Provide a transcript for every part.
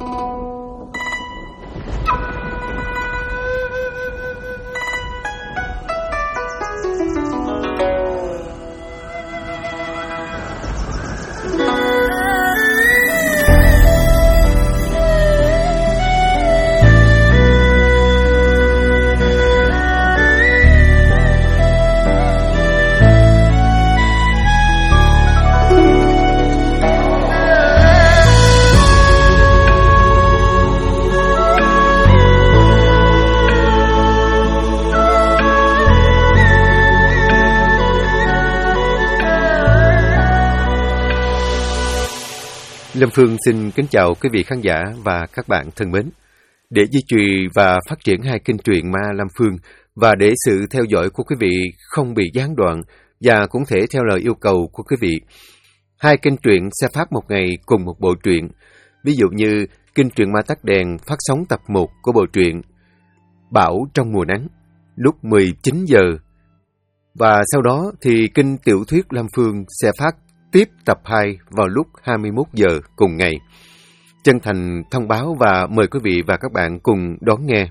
Lâm Phương xin kính chào quý vị khán giả và các bạn thân mến. Để duy trì và phát triển hai kênh truyện ma Lâm Phương và để sự theo dõi của quý vị không bị gián đoạn và cũng thể theo lời yêu cầu của quý vị, hai kênh truyện sẽ phát một ngày cùng một bộ truyện. Ví dụ như kênh truyện ma Tắt Đèn phát sóng tập 1 của bộ truyện Bão Trong Mùa Nắng lúc 19 giờ. Và sau đó thì kênh tiểu thuyết Lâm Phương sẽ phát tiếp tập 2 vào lúc 21 giờ cùng ngày. Chân thành thông báo và mời quý vị và các bạn cùng đón nghe.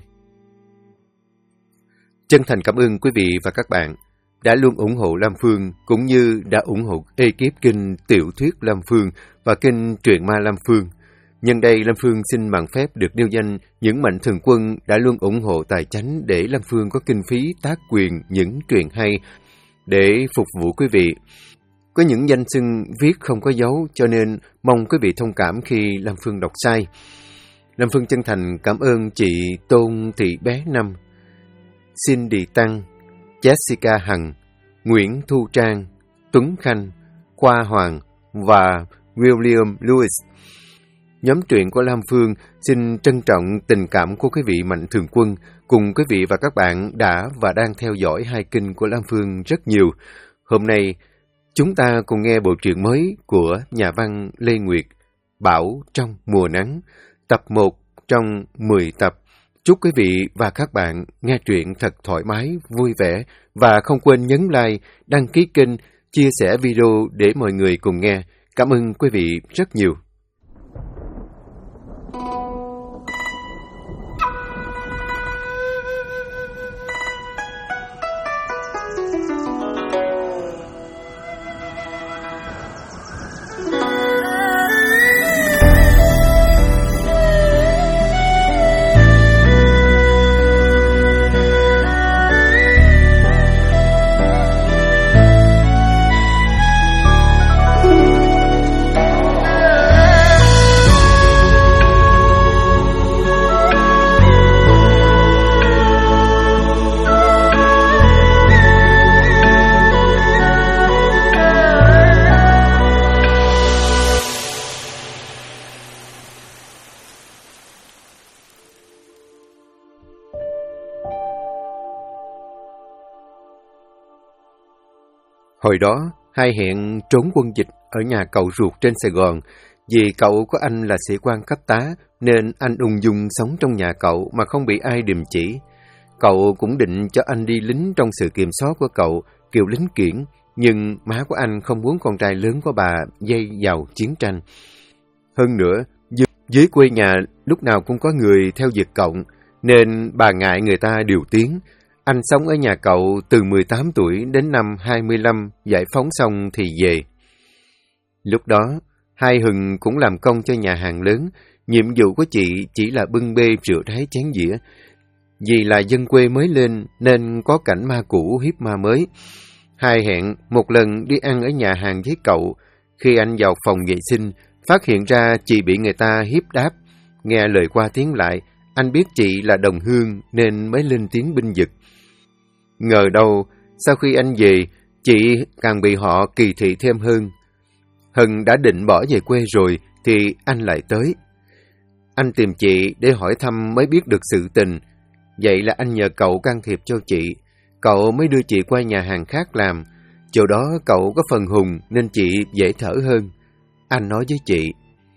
Chân thành cảm ơn quý vị và các bạn đã luôn ủng hộ Lâm Phương cũng như đã ủng hộ ekip kênh tiểu thuyết Lâm Phương và kênh truyện ma Lâm Phương. Nhân đây Lâm Phương xin mạn phép được nêu danh những mạnh thường quân đã luôn ủng hộ tài chánh để Lâm Phương có kinh phí tác quyền những truyện hay để phục vụ quý vị. Có những danh xưng viết không có dấu cho nên mong quý vị thông cảm khi Lâm Phương đọc sai. Lâm Phương chân thành cảm ơn chị Tôn Thị Bé Năm, Cindy Tăng, Jessica Hằng, Nguyễn Thu Trang, Tuấn Khanh, Khoa Hoàng và William Lewis. Nhóm truyện của Lâm Phương xin trân trọng tình cảm của quý vị mạnh thường quân cùng quý vị và các bạn đã và đang theo dõi hai kênh của Lâm Phương rất nhiều. Hôm nay, chúng ta cùng nghe bộ truyện mới của nhà văn Lê Nguyệt, Bão Trong Mùa Nắng, tập 1 trong 10 tập. Chúc quý vị và các bạn nghe truyện thật thoải mái, vui vẻ và không quên nhấn like, đăng ký kênh, chia sẻ video để mọi người cùng nghe. Cảm ơn quý vị rất nhiều. Hồi đó, hai hẹn trốn quân dịch ở nhà cậu ruột trên Sài Gòn. Vì cậu có anh là sĩ quan cấp tá, nên anh ung dung sống trong nhà cậu mà không bị ai điềm chỉ. Cậu cũng định cho anh đi lính trong sự kiểm soát của cậu, kiểu lính kiển, nhưng má của anh không muốn con trai lớn của bà dây vào chiến tranh. Hơn nữa, dưới quê nhà lúc nào cũng có người theo Việt Cộng, nên bà ngại người ta điều tiếng. Anh sống ở nhà cậu từ 18 tuổi đến năm 25, giải phóng xong thì về. Lúc đó, hai Hừng cũng làm công cho nhà hàng lớn. Nhiệm vụ của chị chỉ là bưng bê rửa ráy chén dĩa. Vì là dân quê mới lên nên có cảnh ma cũ hiếp ma mới. Hai hẹn một lần đi ăn ở nhà hàng với cậu. Khi anh vào phòng vệ sinh, phát hiện ra chị bị người ta hiếp đáp. Nghe lời qua tiếng lại, anh biết chị là đồng hương nên mới lên tiếng binh vực. Ngờ đâu, sau khi anh về, chị càng bị họ kỳ thị thêm hơn. Hân đã định bỏ về quê rồi, thì anh lại tới. Anh tìm chị để hỏi thăm mới biết được sự tình. Vậy là anh nhờ cậu can thiệp cho chị. Cậu mới đưa chị qua nhà hàng khác làm. Chỗ đó cậu có phần hùng nên chị dễ thở hơn. Anh nói với chị,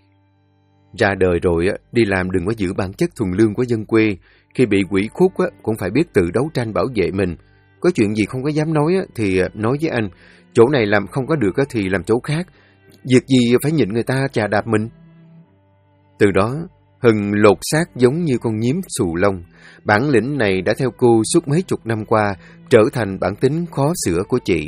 ra đời rồi đi làm đừng có giữ bản chất thuần lương của dân quê. Khi bị quỷ khuất cũng phải biết tự đấu tranh bảo vệ mình. Có chuyện gì không có dám nói thì nói với anh. Chỗ này làm không có được thì làm chỗ khác. Việc gì phải nhịn người ta chà đạp mình. Từ đó, Hừng lột xác giống như con nhím xù lông. Bản lĩnh này đã theo cô suốt mấy chục năm qua, trở thành bản tính khó sửa của chị.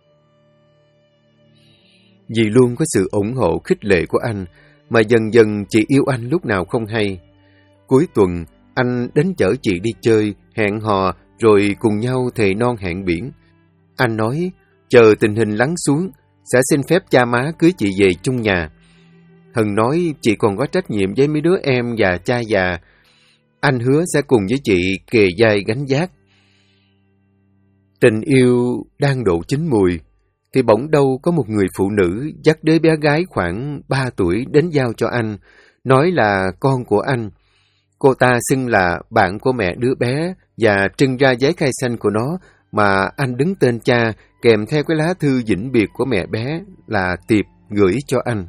Vì luôn có sự ủng hộ khích lệ của anh, mà dần dần chị yêu anh lúc nào không hay. Cuối tuần, anh đến chở chị đi chơi, hẹn hò, rồi cùng nhau thề non hẹn biển. Anh nói, chờ tình hình lắng xuống, sẽ xin phép cha má cưới chị về chung nhà. Hân nói chị còn có trách nhiệm với mấy đứa em và cha già. Anh hứa sẽ cùng với chị kề vai gánh vác. Tình yêu đang độ chín mùi, thì bỗng đâu có một người phụ nữ dắt đứa bé gái khoảng 3 tuổi đến giao cho anh, nói là con của anh. Cô ta xưng là bạn của mẹ đứa bé và trưng ra giấy khai sinh của nó mà anh đứng tên cha kèm theo cái lá thư vĩnh biệt của mẹ bé là Tiệp gửi cho anh.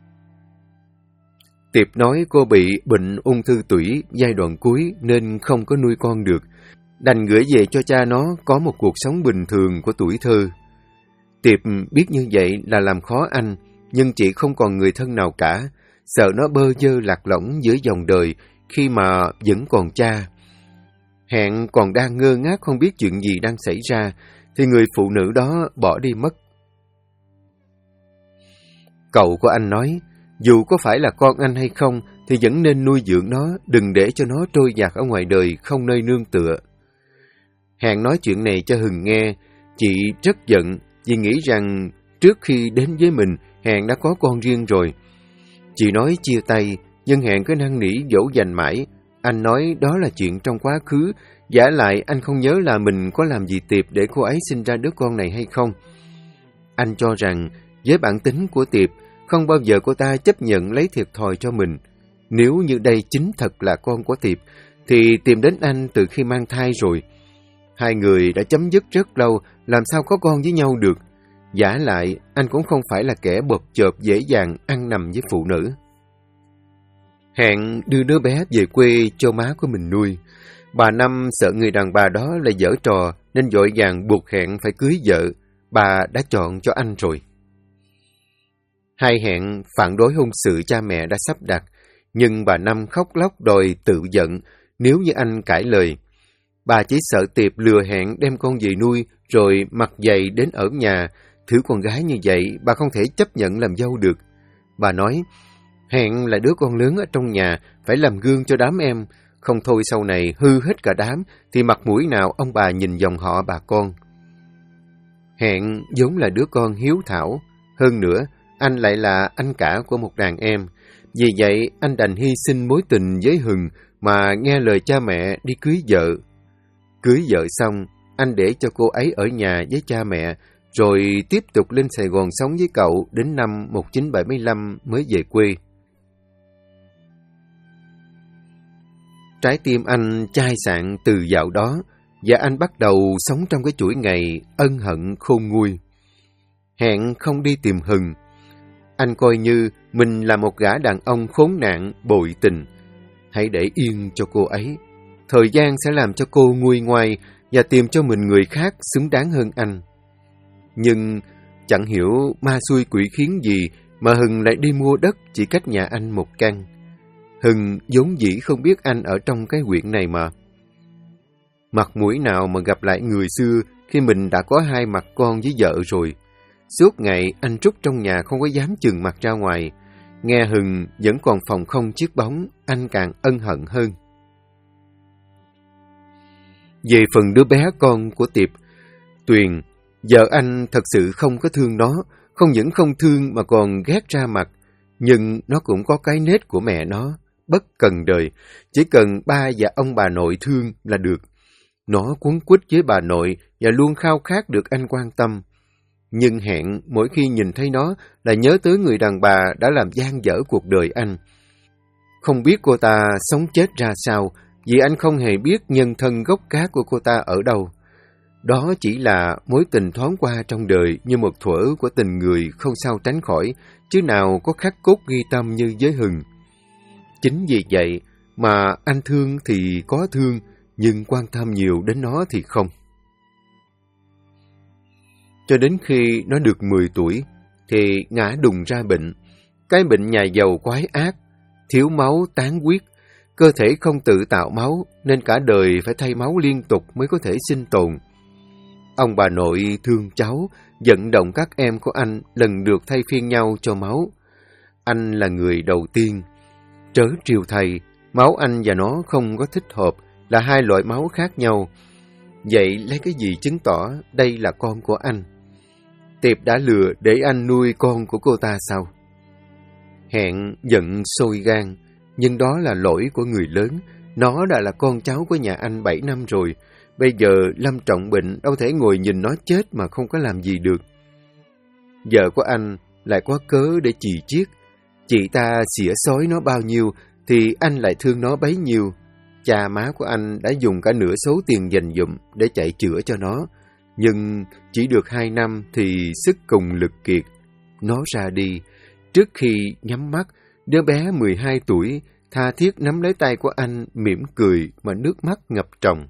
Tiệp nói cô bị bệnh ung thư tủy giai đoạn cuối nên không có nuôi con được, đành gửi về cho cha nó có một cuộc sống bình thường của tuổi thơ. Tiệp biết như vậy là làm khó anh, nhưng chị không còn người thân nào cả, sợ nó bơ vơ lạc lõng giữa dòng đời khi mà vẫn còn cha. Hẹn còn đang ngơ ngác không biết chuyện gì đang xảy ra, thì người phụ nữ đó bỏ đi mất. Cậu của anh nói, dù có phải là con anh hay không, thì vẫn nên nuôi dưỡng nó, đừng để cho nó trôi dạt ở ngoài đời, không nơi nương tựa. Hẹn nói chuyện này cho Hừng nghe, chị rất giận, vì nghĩ rằng trước khi đến với mình, Hẹn đã có con riêng rồi. Chị nói chia tay, nhưng Hẹn cứ năn nỉ dỗ dành mãi. Anh nói đó là chuyện trong quá khứ, vả lại anh không nhớ là mình có làm gì Tiệp để cô ấy sinh ra đứa con này hay không. Anh cho rằng, với bản tính của Tiệp, không bao giờ cô ta chấp nhận lấy thiệt thòi cho mình. Nếu như đây chính thật là con của Tiệp, thì tìm đến anh từ khi mang thai rồi. Hai người đã chấm dứt rất lâu, làm sao có con với nhau được. Vả lại, anh cũng không phải là kẻ bộp chộp dễ dàng ăn nằm với phụ nữ. Hẹn đưa đứa bé về quê cho má của mình nuôi. Bà Năm sợ người đàn bà đó là giở trò, nên vội vàng buộc Hẹn phải cưới vợ. Bà đã chọn cho anh rồi. Hai Hẹn phản đối hôn sự cha mẹ đã sắp đặt, nhưng bà Năm khóc lóc đòi tự giận nếu như anh cãi lời. Bà chỉ sợ Tiệp lừa Hẹn đem con về nuôi, rồi mặc dày đến ở nhà. Thứ con gái như vậy, bà không thể chấp nhận làm dâu được. Bà nói, Hẹn là đứa con lớn ở trong nhà, phải làm gương cho đám em. Không thôi sau này hư hết cả đám, thì mặt mũi nào ông bà nhìn dòng họ bà con. Hẹn vốn là đứa con hiếu thảo. Hơn nữa, anh lại là anh cả của một đàn em. Vì vậy, anh đành hy sinh mối tình với Hừng mà nghe lời cha mẹ đi cưới vợ. Cưới vợ xong, anh để cho cô ấy ở nhà với cha mẹ, rồi tiếp tục lên Sài Gòn sống với cậu đến năm 1975 mới về quê. Trái tim anh chai sạn từ dạo đó, và anh bắt đầu sống trong cái chuỗi ngày ân hận khôn nguôi. Hẹn không đi tìm Hừng. Anh coi như mình là một gã đàn ông khốn nạn, bội tình. Hãy để yên cho cô ấy. Thời gian sẽ làm cho cô nguôi ngoai và tìm cho mình người khác xứng đáng hơn anh. Nhưng chẳng hiểu ma xui quỷ khiến gì mà Hừng lại đi mua đất chỉ cách nhà anh một căn. Hừng vốn dĩ không biết anh ở trong cái huyện này mà. Mặt mũi nào mà gặp lại người xưa khi mình đã có 2 mặt con với vợ rồi. Suốt ngày anh trút trong nhà không có dám chừng mặt ra ngoài. Nghe Hừng vẫn còn phòng không chiếc bóng, anh càng ân hận hơn. Về phần đứa bé con của Tiệp, Tuyền, vợ anh thật sự không có thương nó, không những không thương mà còn ghét ra mặt. Nhưng nó cũng có cái nết của mẹ nó, bất cần đời, chỉ cần ba và ông bà nội thương là được. Nó quấn quýt với bà nội và luôn khao khát được anh quan tâm. Nhưng Hẹn mỗi khi nhìn thấy nó là nhớ tới người đàn bà đã làm dang dở cuộc đời anh. Không biết cô ta sống chết ra sao, vì anh không hề biết nhân thân gốc gác của cô ta ở đâu. Đó chỉ là mối tình thoáng qua trong đời như một thuở của tình người không sao tránh khỏi, chứ nào có khắc cốt ghi tâm như với Hừng. Chính vì vậy mà anh thương thì có thương, nhưng quan tâm nhiều đến nó thì không. Cho đến khi nó được 10 tuổi, thì ngã đùng ra bệnh. Cái bệnh nhà giàu quái ác, thiếu máu tán huyết, Cơ thể không tự tạo máu nên cả đời phải thay máu liên tục mới có thể sinh tồn. Ông bà nội thương cháu, vận động các em của anh lần lượt thay phiên nhau cho máu. Anh là người đầu tiên. Trớ trêu thầy, máu anh và nó không có thích hợp, là hai loại máu khác nhau. Vậy lấy cái gì chứng tỏ đây là con của anh? Tiệp đã lừa để anh nuôi con của cô ta sao? Hẹn giận sôi gan, nhưng đó là lỗi của người lớn. Nó đã là con cháu của nhà anh 7 năm rồi. Bây giờ Lâm trọng bệnh, đâu thể ngồi nhìn nó chết mà không có làm gì được. Vợ của anh lại có cớ để chì chiết. Chị ta xỉa xói nó bao nhiêu thì anh lại thương nó bấy nhiêu. Cha má của anh đã dùng cả nửa số tiền dành dụm để chạy chữa cho nó. Nhưng chỉ được 2 năm thì sức cùng lực kiệt. Nó ra đi. Trước khi nhắm mắt, đứa bé 12 tuổi tha thiết nắm lấy tay của anh, mỉm cười mà nước mắt ngập tròng.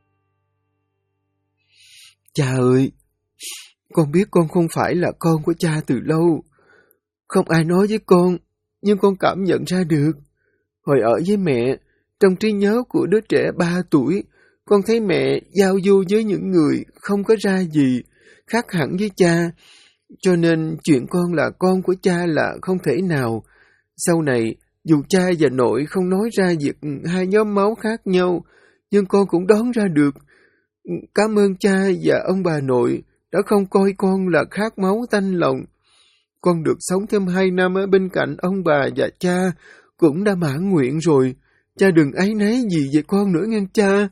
Cha ơi, con biết con không phải là con của cha từ lâu. Không ai nói với con, nhưng con cảm nhận ra được. Hồi ở với mẹ, trong trí nhớ của đứa trẻ 3 tuổi, con thấy mẹ giao du với những người không có ra gì, khác hẳn với cha. Cho nên chuyện con là con của cha là không thể nào. Sau này, dù cha và nội không nói ra việc hai nhóm máu khác nhau, nhưng con cũng đoán ra được. Cảm ơn cha và ông bà nội đã không coi con là khác máu tanh lòng. Con được sống thêm 2 năm ở bên cạnh ông bà và cha cũng đã mãn nguyện rồi. Cha đừng áy náy gì về con nữa nghe cha.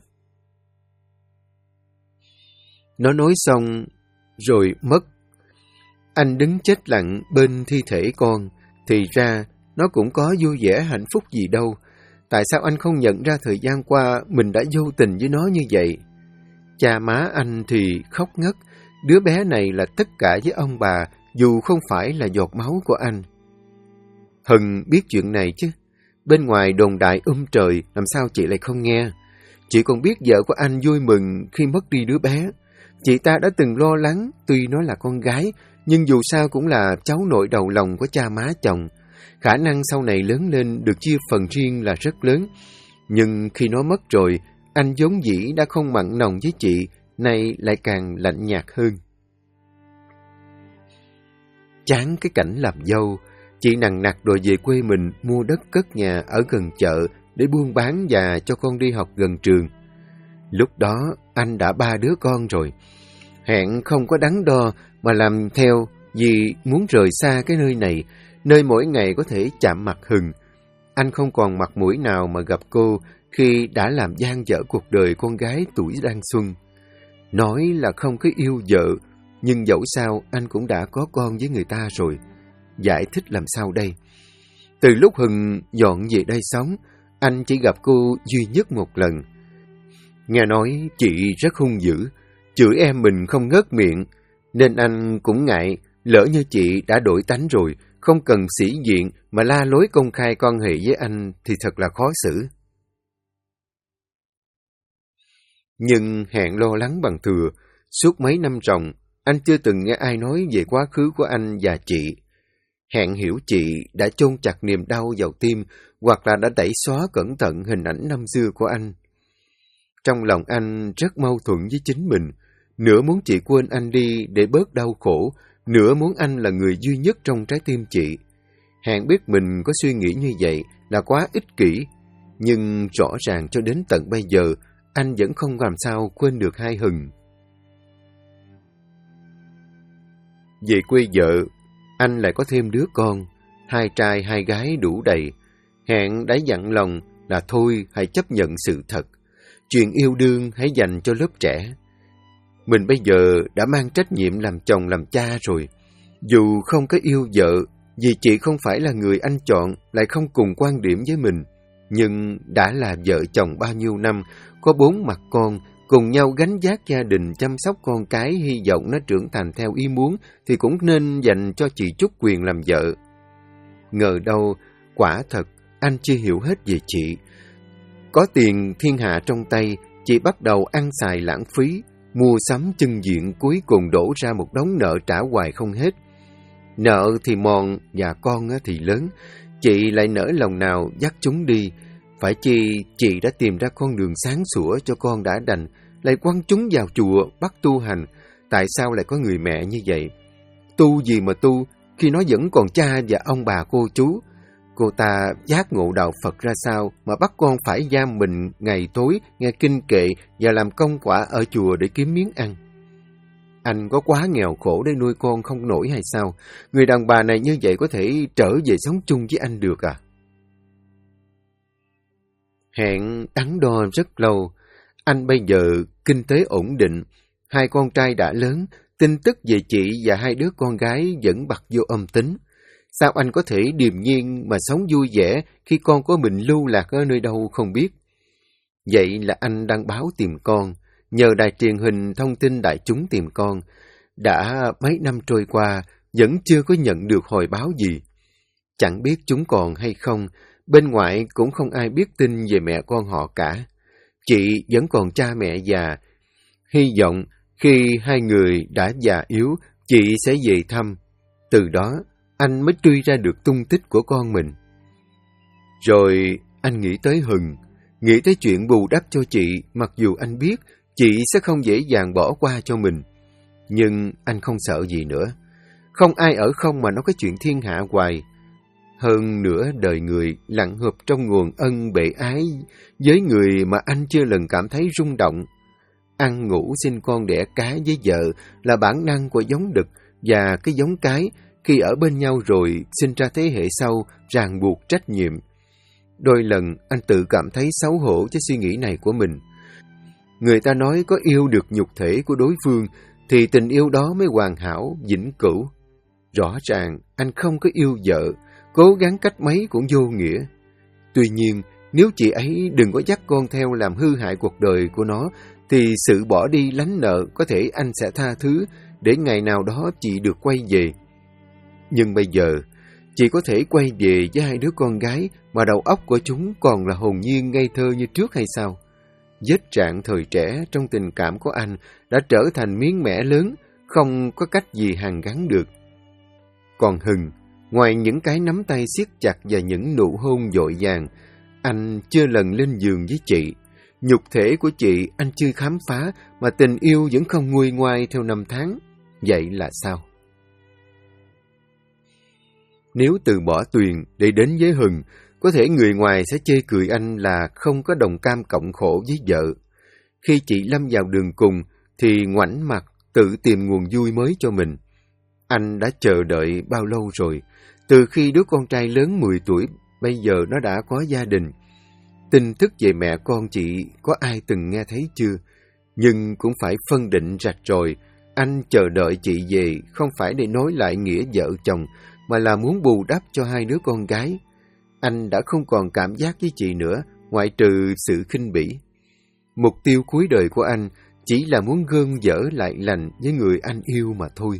Nó nói xong rồi mất. Anh đứng chết lặng bên thi thể con. Thì ra nó cũng có vui vẻ hạnh phúc gì đâu. Tại sao anh không nhận ra thời gian qua mình đã vô tình với nó như vậy? Cha má anh thì khóc ngất. Đứa bé này là tất cả với ông bà, dù không phải là giọt máu của anh. Hân biết chuyện này chứ. Bên ngoài đồn đại trời, làm sao chị lại không nghe? Chị còn biết vợ của anh vui mừng khi mất đi đứa bé. Chị ta đã từng lo lắng, tuy nó là con gái, nhưng dù sao cũng là cháu nội đầu lòng của cha má chồng. Khả năng sau này lớn lên được chia phần riêng là rất lớn. Nhưng khi nó mất rồi, anh vốn dĩ đã không mặn nồng với chị, nay lại càng lạnh nhạt hơn. Chán cái cảnh làm dâu, chị nằng nặc đòi về quê mình mua đất cất nhà ở gần chợ để buôn bán và cho con đi học gần trường. Lúc đó anh đã 3 đứa con rồi. Hẹn không có đắn đo mà làm theo vì muốn rời xa cái nơi này, nơi mỗi ngày có thể chạm mặt Hừng. Anh không còn mặt mũi nào mà gặp cô khi đã làm dang dở cuộc đời con gái tuổi đang xuân. Nói là không có yêu vợ, nhưng dẫu sao anh cũng đã có con với người ta rồi. Giải thích làm sao đây? Từ lúc Hừng dọn về đây sống, anh chỉ gặp cô duy nhất một lần. Nghe nói chị rất hung dữ, chửi em mình không ngớt miệng, nên anh cũng ngại, lỡ như chị đã đổi tánh rồi, không cần sĩ diện mà la lối công khai quan hệ với anh thì thật là khó xử. Nhưng Hẹn lo lắng bằng thừa, suốt mấy năm ròng, anh chưa từng nghe ai nói về quá khứ của anh và chị. Hẹn hiểu chị đã chôn chặt niềm đau vào tim, hoặc là đã tẩy xóa cẩn thận hình ảnh năm xưa của anh. Trong lòng anh rất mâu thuẫn với chính mình, nửa muốn chị quên anh đi để bớt đau khổ, nửa muốn anh là người duy nhất trong trái tim chị. Hẹn biết mình có suy nghĩ như vậy là quá ích kỷ, nhưng rõ ràng cho đến tận bây giờ, anh vẫn không làm sao quên được hai Hừng. Về quê vợ, anh lại có thêm đứa con, 2 trai 2 gái đủ đầy. Hẹn đã dặn lòng là thôi hãy chấp nhận sự thật. Chuyện yêu đương hãy dành cho lớp trẻ. Mình bây giờ đã mang trách nhiệm làm chồng làm cha rồi. Dù không có yêu vợ, vì chị không phải là người anh chọn, lại không cùng quan điểm với mình. Nhưng đã là vợ chồng bao nhiêu năm, có 4 mặt con, cùng nhau gánh vác gia đình, chăm sóc con cái, hy vọng nó trưởng thành theo ý muốn, thì cũng nên dành cho chị chút quyền làm vợ. Ngờ đâu, quả thật, anh chưa hiểu hết về chị. Có tiền thiên hạ trong tay, chị bắt đầu ăn xài lãng phí, mua sắm chân diện, cuối cùng đổ ra một đống nợ trả hoài không hết. Nợ thì mòn và con thì lớn, chị lại nỡ lòng nào dắt chúng đi. Phải chi chị đã tìm ra con đường sáng sủa cho con đã đành, lại quăng chúng vào chùa bắt tu hành. Tại sao lại có người mẹ như vậy? Tu gì mà tu, khi nó vẫn còn cha và ông bà cô chú. Cô ta giác ngộ đạo Phật ra sao mà bắt con phải giam mình ngày tối nghe kinh kệ và làm công quả ở chùa để kiếm miếng ăn? Anh có quá nghèo khổ để nuôi con không nổi hay sao? Người đàn bà này như vậy có thể trở về sống chung với anh được à? Hẹn đắn đo rất lâu. Anh bây giờ kinh tế ổn định, hai con trai đã lớn, tin tức về chị và hai đứa con gái vẫn bặt vô âm tính. Sao anh có thể điềm nhiên mà sống vui vẻ khi con của mình lưu lạc ở nơi đâu không biết? Vậy là anh đăng báo tìm con, nhờ đài truyền hình thông tin đại chúng tìm con. Đã mấy năm trôi qua, vẫn chưa có nhận được hồi báo gì. Chẳng biết chúng còn hay không, bên ngoại cũng không ai biết tin về mẹ con họ cả. Chị vẫn còn cha mẹ già. Hy vọng khi hai người đã già yếu, chị sẽ về thăm. Từ đó, anh mới truy ra được tung tích của con mình. Rồi anh nghĩ tới Hừng, nghĩ tới chuyện bù đắp cho chị, mặc dù anh biết chị sẽ không dễ dàng bỏ qua cho mình. Nhưng anh không sợ gì nữa. Không ai ở không mà nói cái chuyện thiên hạ hoài. Hơn nữa đời người lặng hợp trong nguồn ân bệ ái với người mà anh chưa lần cảm thấy rung động. Ăn ngủ sinh con đẻ cái với vợ là bản năng của giống đực, và cái giống cái khi ở bên nhau rồi sinh ra thế hệ sau ràng buộc trách nhiệm. Đôi lần anh tự cảm thấy xấu hổ cho suy nghĩ này của mình. Người ta nói có yêu được nhục thể của đối phương thì tình yêu đó mới hoàn hảo, vĩnh cửu. Rõ ràng anh không có yêu vợ, cố gắng cách mấy cũng vô nghĩa. Tuy nhiên, nếu chị ấy đừng có dắt con theo làm hư hại cuộc đời của nó, thì sự bỏ đi lánh nợ có thể anh sẽ tha thứ để ngày nào đó chị được quay về. Nhưng bây giờ, chị có thể quay về với hai đứa con gái mà đầu óc của chúng còn là hồn nhiên ngây thơ như trước hay sao? Vết rạn thời trẻ trong tình cảm của anh đã trở thành miếng mẻ lớn, không có cách gì hàn gắn được. Còn Hừng, ngoài những cái nắm tay siết chặt và những nụ hôn dội vàng, anh chưa lần lên giường với chị. Nhục thể của chị anh chưa khám phá, mà tình yêu vẫn không nguôi ngoai theo năm tháng. Vậy là sao? Nếu từ bỏ Tuyền để đến với Hừng, có thể người ngoài sẽ chê cười anh là không có đồng cam cộng khổ với vợ. Khi chị lâm vào đường cùng, thì ngoảnh mặt tự tìm nguồn vui mới cho mình. Anh đã chờ đợi bao lâu rồi? Từ khi đứa con trai lớn 10 tuổi, bây giờ nó đã có gia đình. Tin tức về mẹ con chị có ai từng nghe thấy chưa? Nhưng cũng phải phân định rạch rồi. Anh chờ đợi chị về không phải để nối lại nghĩa vợ chồng, mà là muốn bù đắp cho hai đứa con gái. Anh đã không còn cảm giác với chị nữa, ngoại trừ sự khinh bỉ. Mục tiêu cuối đời của anh chỉ là muốn gơn dở lại lành với người anh yêu mà thôi.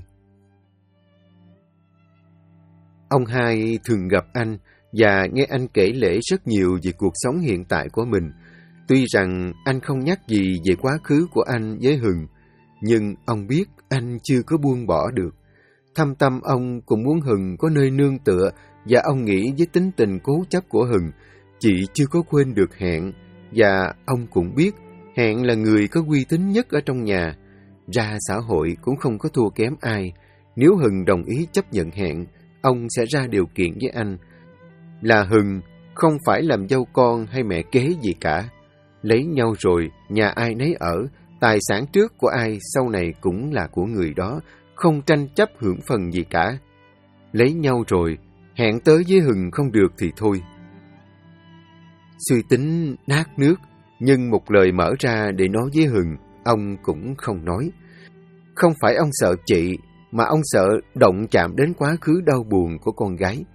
Ông hai thường gặp anh và nghe anh kể lể rất nhiều về cuộc sống hiện tại của mình. Tuy rằng anh không nhắc gì về quá khứ của anh với Hừng, nhưng ông biết anh chưa có buông bỏ được. Thâm tâm ông cũng muốn Hừng có nơi nương tựa, và ông nghĩ với tính tình cố chấp của Hừng, chị chưa có quên được Hẹn, và ông cũng biết Hẹn là người có uy tín nhất ở trong nhà. Ra xã hội cũng không có thua kém ai. Nếu Hừng đồng ý chấp nhận Hẹn, ông sẽ ra điều kiện với anh. Là Hừng, không phải làm dâu con hay mẹ kế gì cả. Lấy nhau rồi, nhà ai nấy ở, tài sản trước của ai sau này cũng là của người đó, không tranh chấp hưởng phần gì cả. Lấy nhau rồi, Hẹn tới với Hừng không được thì thôi. Suy tính nát nước, nhưng một lời mở ra để nói với Hừng, ông cũng không nói. Không phải ông sợ chị, mà ông sợ động chạm đến quá khứ đau buồn của con gái.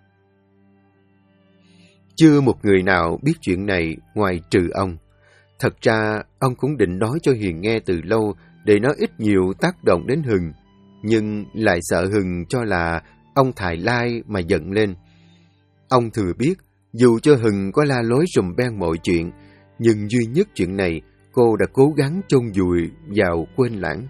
Chưa một người nào biết chuyện này ngoài trừ ông. Thật ra, ông cũng định nói cho Hiền nghe từ lâu để nó ít nhiều tác động đến Hừng, nhưng lại sợ Hừng cho là ông thài lai mà giận lên. Ông thừa biết, dù cho Hừng có la lối rùm beng mọi chuyện, nhưng duy nhất chuyện này cô đã cố gắng chôn vùi vào quên lãng.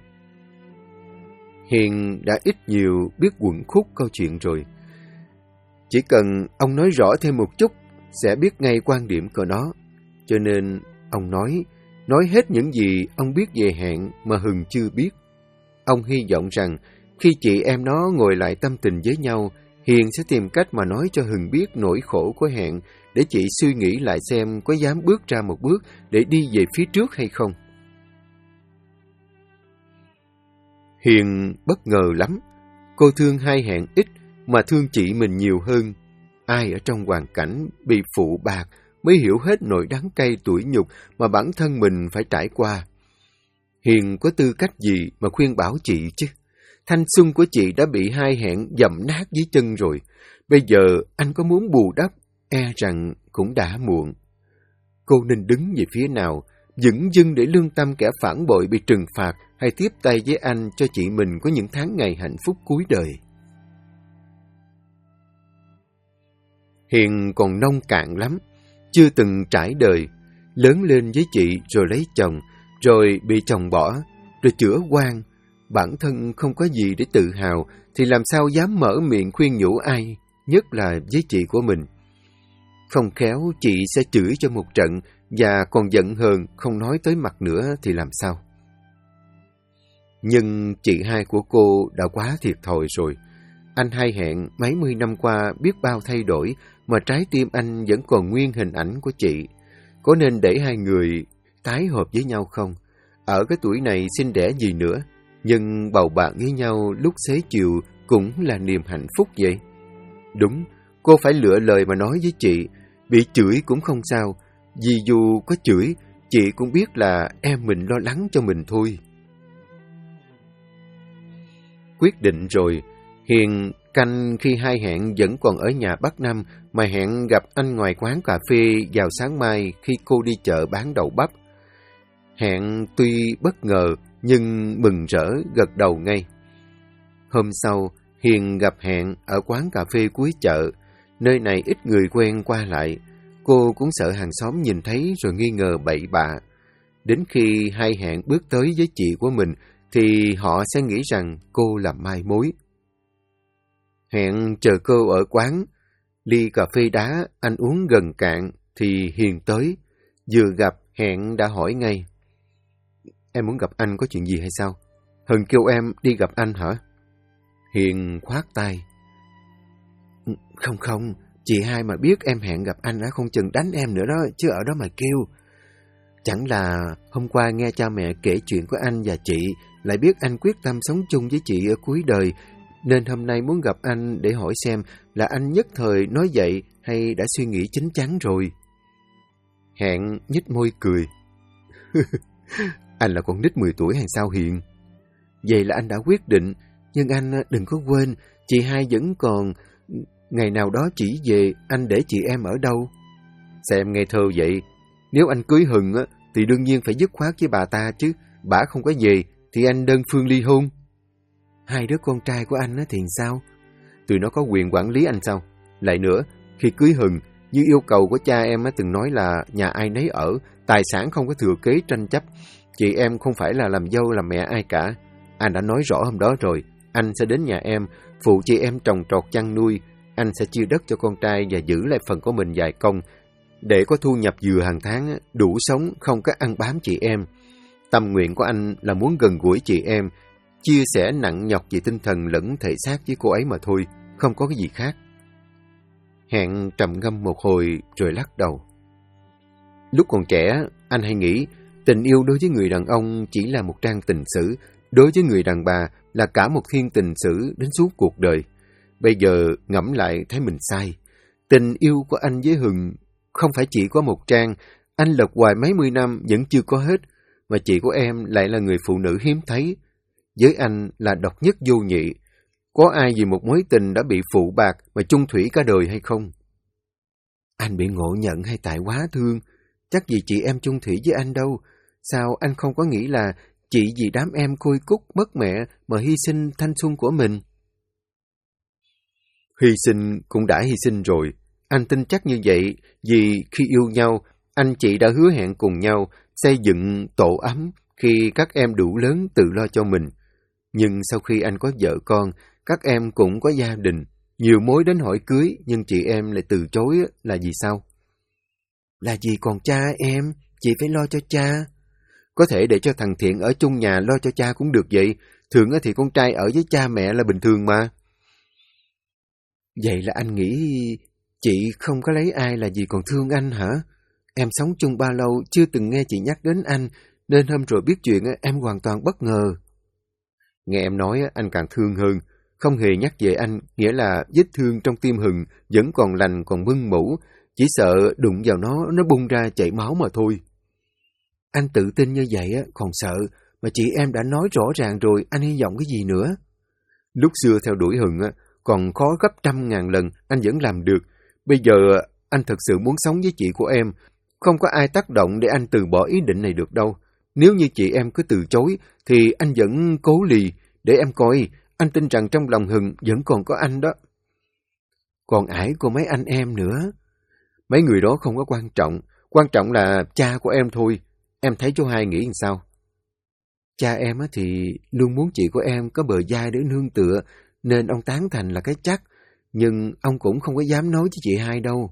Hiền đã ít nhiều biết quẩn khúc câu chuyện rồi. Chỉ cần ông nói rõ thêm một chút, sẽ biết ngay quan điểm của nó. Cho nên ông nói hết những gì ông biết về Hẹn mà Hừng chưa biết. Ông hy vọng rằng khi chị em nó ngồi lại tâm tình với nhau, Hiền sẽ tìm cách mà nói cho Hừng biết nỗi khổ của Hẹn, để chị suy nghĩ lại xem có dám bước ra một bước để đi về phía trước hay không. Hiền bất ngờ lắm. Cô thương hai Hẹn ít mà thương chị mình nhiều hơn. Ai ở trong hoàn cảnh bị phụ bạc mới hiểu hết nỗi đắng cay tủi nhục mà bản thân mình phải trải qua. Hiền có tư cách gì mà khuyên bảo chị chứ? Thanh xuân của chị đã bị hai Hẹn dẫm nát dưới chân rồi. Bây giờ anh có muốn bù đắp, e rằng cũng đã muộn. Cô nên đứng về phía nào, dửng dưng để lương tâm kẻ phản bội bị trừng phạt, hay tiếp tay với anh cho chị mình có những tháng ngày hạnh phúc cuối đời? Hiền còn nông cạn lắm, chưa từng trải đời, lớn lên với chị rồi lấy chồng, rồi bị chồng bỏ, rồi chữa oan. Bản thân không có gì để tự hào, thì làm sao dám mở miệng khuyên nhủ ai, nhất là với chị của mình. Không khéo chị sẽ chửi cho một trận, và còn giận hơn không nói tới mặt nữa thì làm sao? Nhưng chị hai của cô đã quá thiệt thòi rồi. Anh hai Hẹn mấy mươi năm qua biết bao thay đổi, mà trái tim anh vẫn còn nguyên hình ảnh của chị. Có nên để hai người tái hợp với nhau không? Ở cái tuổi này xin đẻ gì nữa, nhưng bầu bạn với nhau lúc xế chiều cũng là niềm hạnh phúc vậy. Đúng, cô phải lựa lời mà nói với chị. Bị chửi cũng không sao, vì dù có chửi, chị cũng biết là em mình lo lắng cho mình thôi. Quyết định rồi, Hiền canh khi hai Hẹn vẫn còn ở nhà bác Năm mà hẹn gặp anh ngoài quán cà phê vào sáng mai khi cô đi chợ bán đậu bắp. Hẹn tuy bất ngờ nhưng mừng rỡ gật đầu ngay. Hôm sau, Hiền gặp Hẹn ở quán cà phê cuối chợ. Nơi này ít người quen qua lại. Cô cũng sợ hàng xóm nhìn thấy rồi nghi ngờ bậy bạ. Đến khi hai Hẹn bước tới với chị của mình thì họ sẽ nghĩ rằng cô là mai mối. Hẹn chờ cô ở quán. Ly cà phê đá anh uống gần cạn thì Hiền tới. Vừa gặp Hẹn đã hỏi ngay. Em muốn gặp anh có chuyện gì hay sao? Hân kêu em đi gặp anh hả? Hiền khoát tay. Không, chị hai mà biết em hẹn gặp anh á không chừng đánh em nữa đó, chứ ở đó mà kêu. Chẳng là hôm qua nghe cha mẹ kể chuyện của anh và chị, lại biết anh quyết tâm sống chung với chị ở cuối đời, nên hôm nay muốn gặp anh để hỏi xem là anh nhất thời nói vậy hay đã suy nghĩ chín chắn rồi. Hẹn nhếch môi cười. Anh là con nít 10 tuổi hay sao Hiền? Vậy là anh đã quyết định, nhưng anh đừng có quên, chị hai vẫn còn. Ngày nào đó chỉ về, anh để chị em ở đâu? Xem ngây thơ vậy. Nếu anh cưới Hừng á, thì đương nhiên phải dứt khoát với bà ta chứ. Bả không có về, thì anh đơn phương ly hôn. Hai đứa con trai của anh á thì sao? Tụi nó có quyền quản lý anh sao? Lại nữa, khi cưới Hừng, như yêu cầu của cha em á từng nói là nhà ai nấy ở, tài sản không có thừa kế tranh chấp. Chị em không phải là làm dâu làm mẹ ai cả. Anh đã nói rõ hôm đó rồi, anh sẽ đến nhà em, phụ chị em trồng trọt chăn nuôi. Anh sẽ chia đất cho con trai và giữ lại phần của mình vài công, để có thu nhập vừa hàng tháng, đủ sống, không có ăn bám chị em. Tâm nguyện của anh là muốn gần gũi chị em, chia sẻ nặng nhọc về tinh thần lẫn thể xác với cô ấy mà thôi, không có cái gì khác. Hẹn trầm ngâm một hồi rồi lắc đầu. Lúc còn trẻ, anh hay nghĩ tình yêu đối với người đàn ông chỉ là một trang tình sử, đối với người đàn bà là cả một thiên tình sử đến suốt cuộc đời. Bây giờ ngẫm lại thấy mình sai. Tình yêu của anh với Hừng không phải chỉ có một trang, anh lật hoài mấy mươi năm vẫn chưa có hết, mà chị của em lại là người phụ nữ hiếm thấy. Với anh là độc nhất vô nhị. Có ai vì một mối tình đã bị phụ bạc mà chung thủy cả đời hay không? Anh bị ngộ nhận hay tại quá thương? Chắc gì chị em chung thủy với anh đâu. Sao anh không có nghĩ là chị vì đám em côi cút mất mẹ mà hy sinh thanh xuân của mình? Hy sinh cũng đã hy sinh rồi. Anh tin chắc như vậy vì khi yêu nhau, anh chị đã hứa hẹn cùng nhau xây dựng tổ ấm khi các em đủ lớn tự lo cho mình. Nhưng sau khi anh có vợ con, các em cũng có gia đình, nhiều mối đến hỏi cưới, nhưng chị em lại từ chối là vì sao? Là gì còn cha em, chị phải lo cho cha. Có thể để cho thằng Thiện ở chung nhà lo cho cha cũng được vậy. Thường thì con trai ở với cha mẹ là bình thường mà. Vậy là anh nghĩ chị không có lấy ai là gì còn thương anh hả? Em sống chung bao lâu chưa từng nghe chị nhắc đến anh, nên hôm rồi biết chuyện em hoàn toàn bất ngờ. Nghe em nói anh càng thương hơn. Không hề nhắc về anh, nghĩa là vết thương trong tim Hừng vẫn còn lành còn mưng mủ, chỉ sợ đụng vào nó bung ra chảy máu mà thôi. Anh tự tin như vậy còn sợ, mà chị em đã nói rõ ràng rồi, anh hy vọng cái gì nữa? Lúc xưa theo đuổi Hừng còn khó gấp 100.000 lần, anh vẫn làm được. Bây giờ anh thật sự muốn sống với chị của em, không có ai tác động để anh từ bỏ ý định này được đâu. Nếu như chị em cứ từ chối, thì anh vẫn cố lì, để em coi, anh tin rằng trong lòng Hừng vẫn còn có anh đó. Còn ải của mấy anh em nữa. Mấy người đó không có quan trọng là cha của em thôi. Em thấy chú Hai nghĩ làm sao? Cha em thì luôn muốn chị của em có bờ vai để nương tựa, nên ông tán thành là cái chắc, nhưng ông cũng không có dám nói với chị Hai đâu.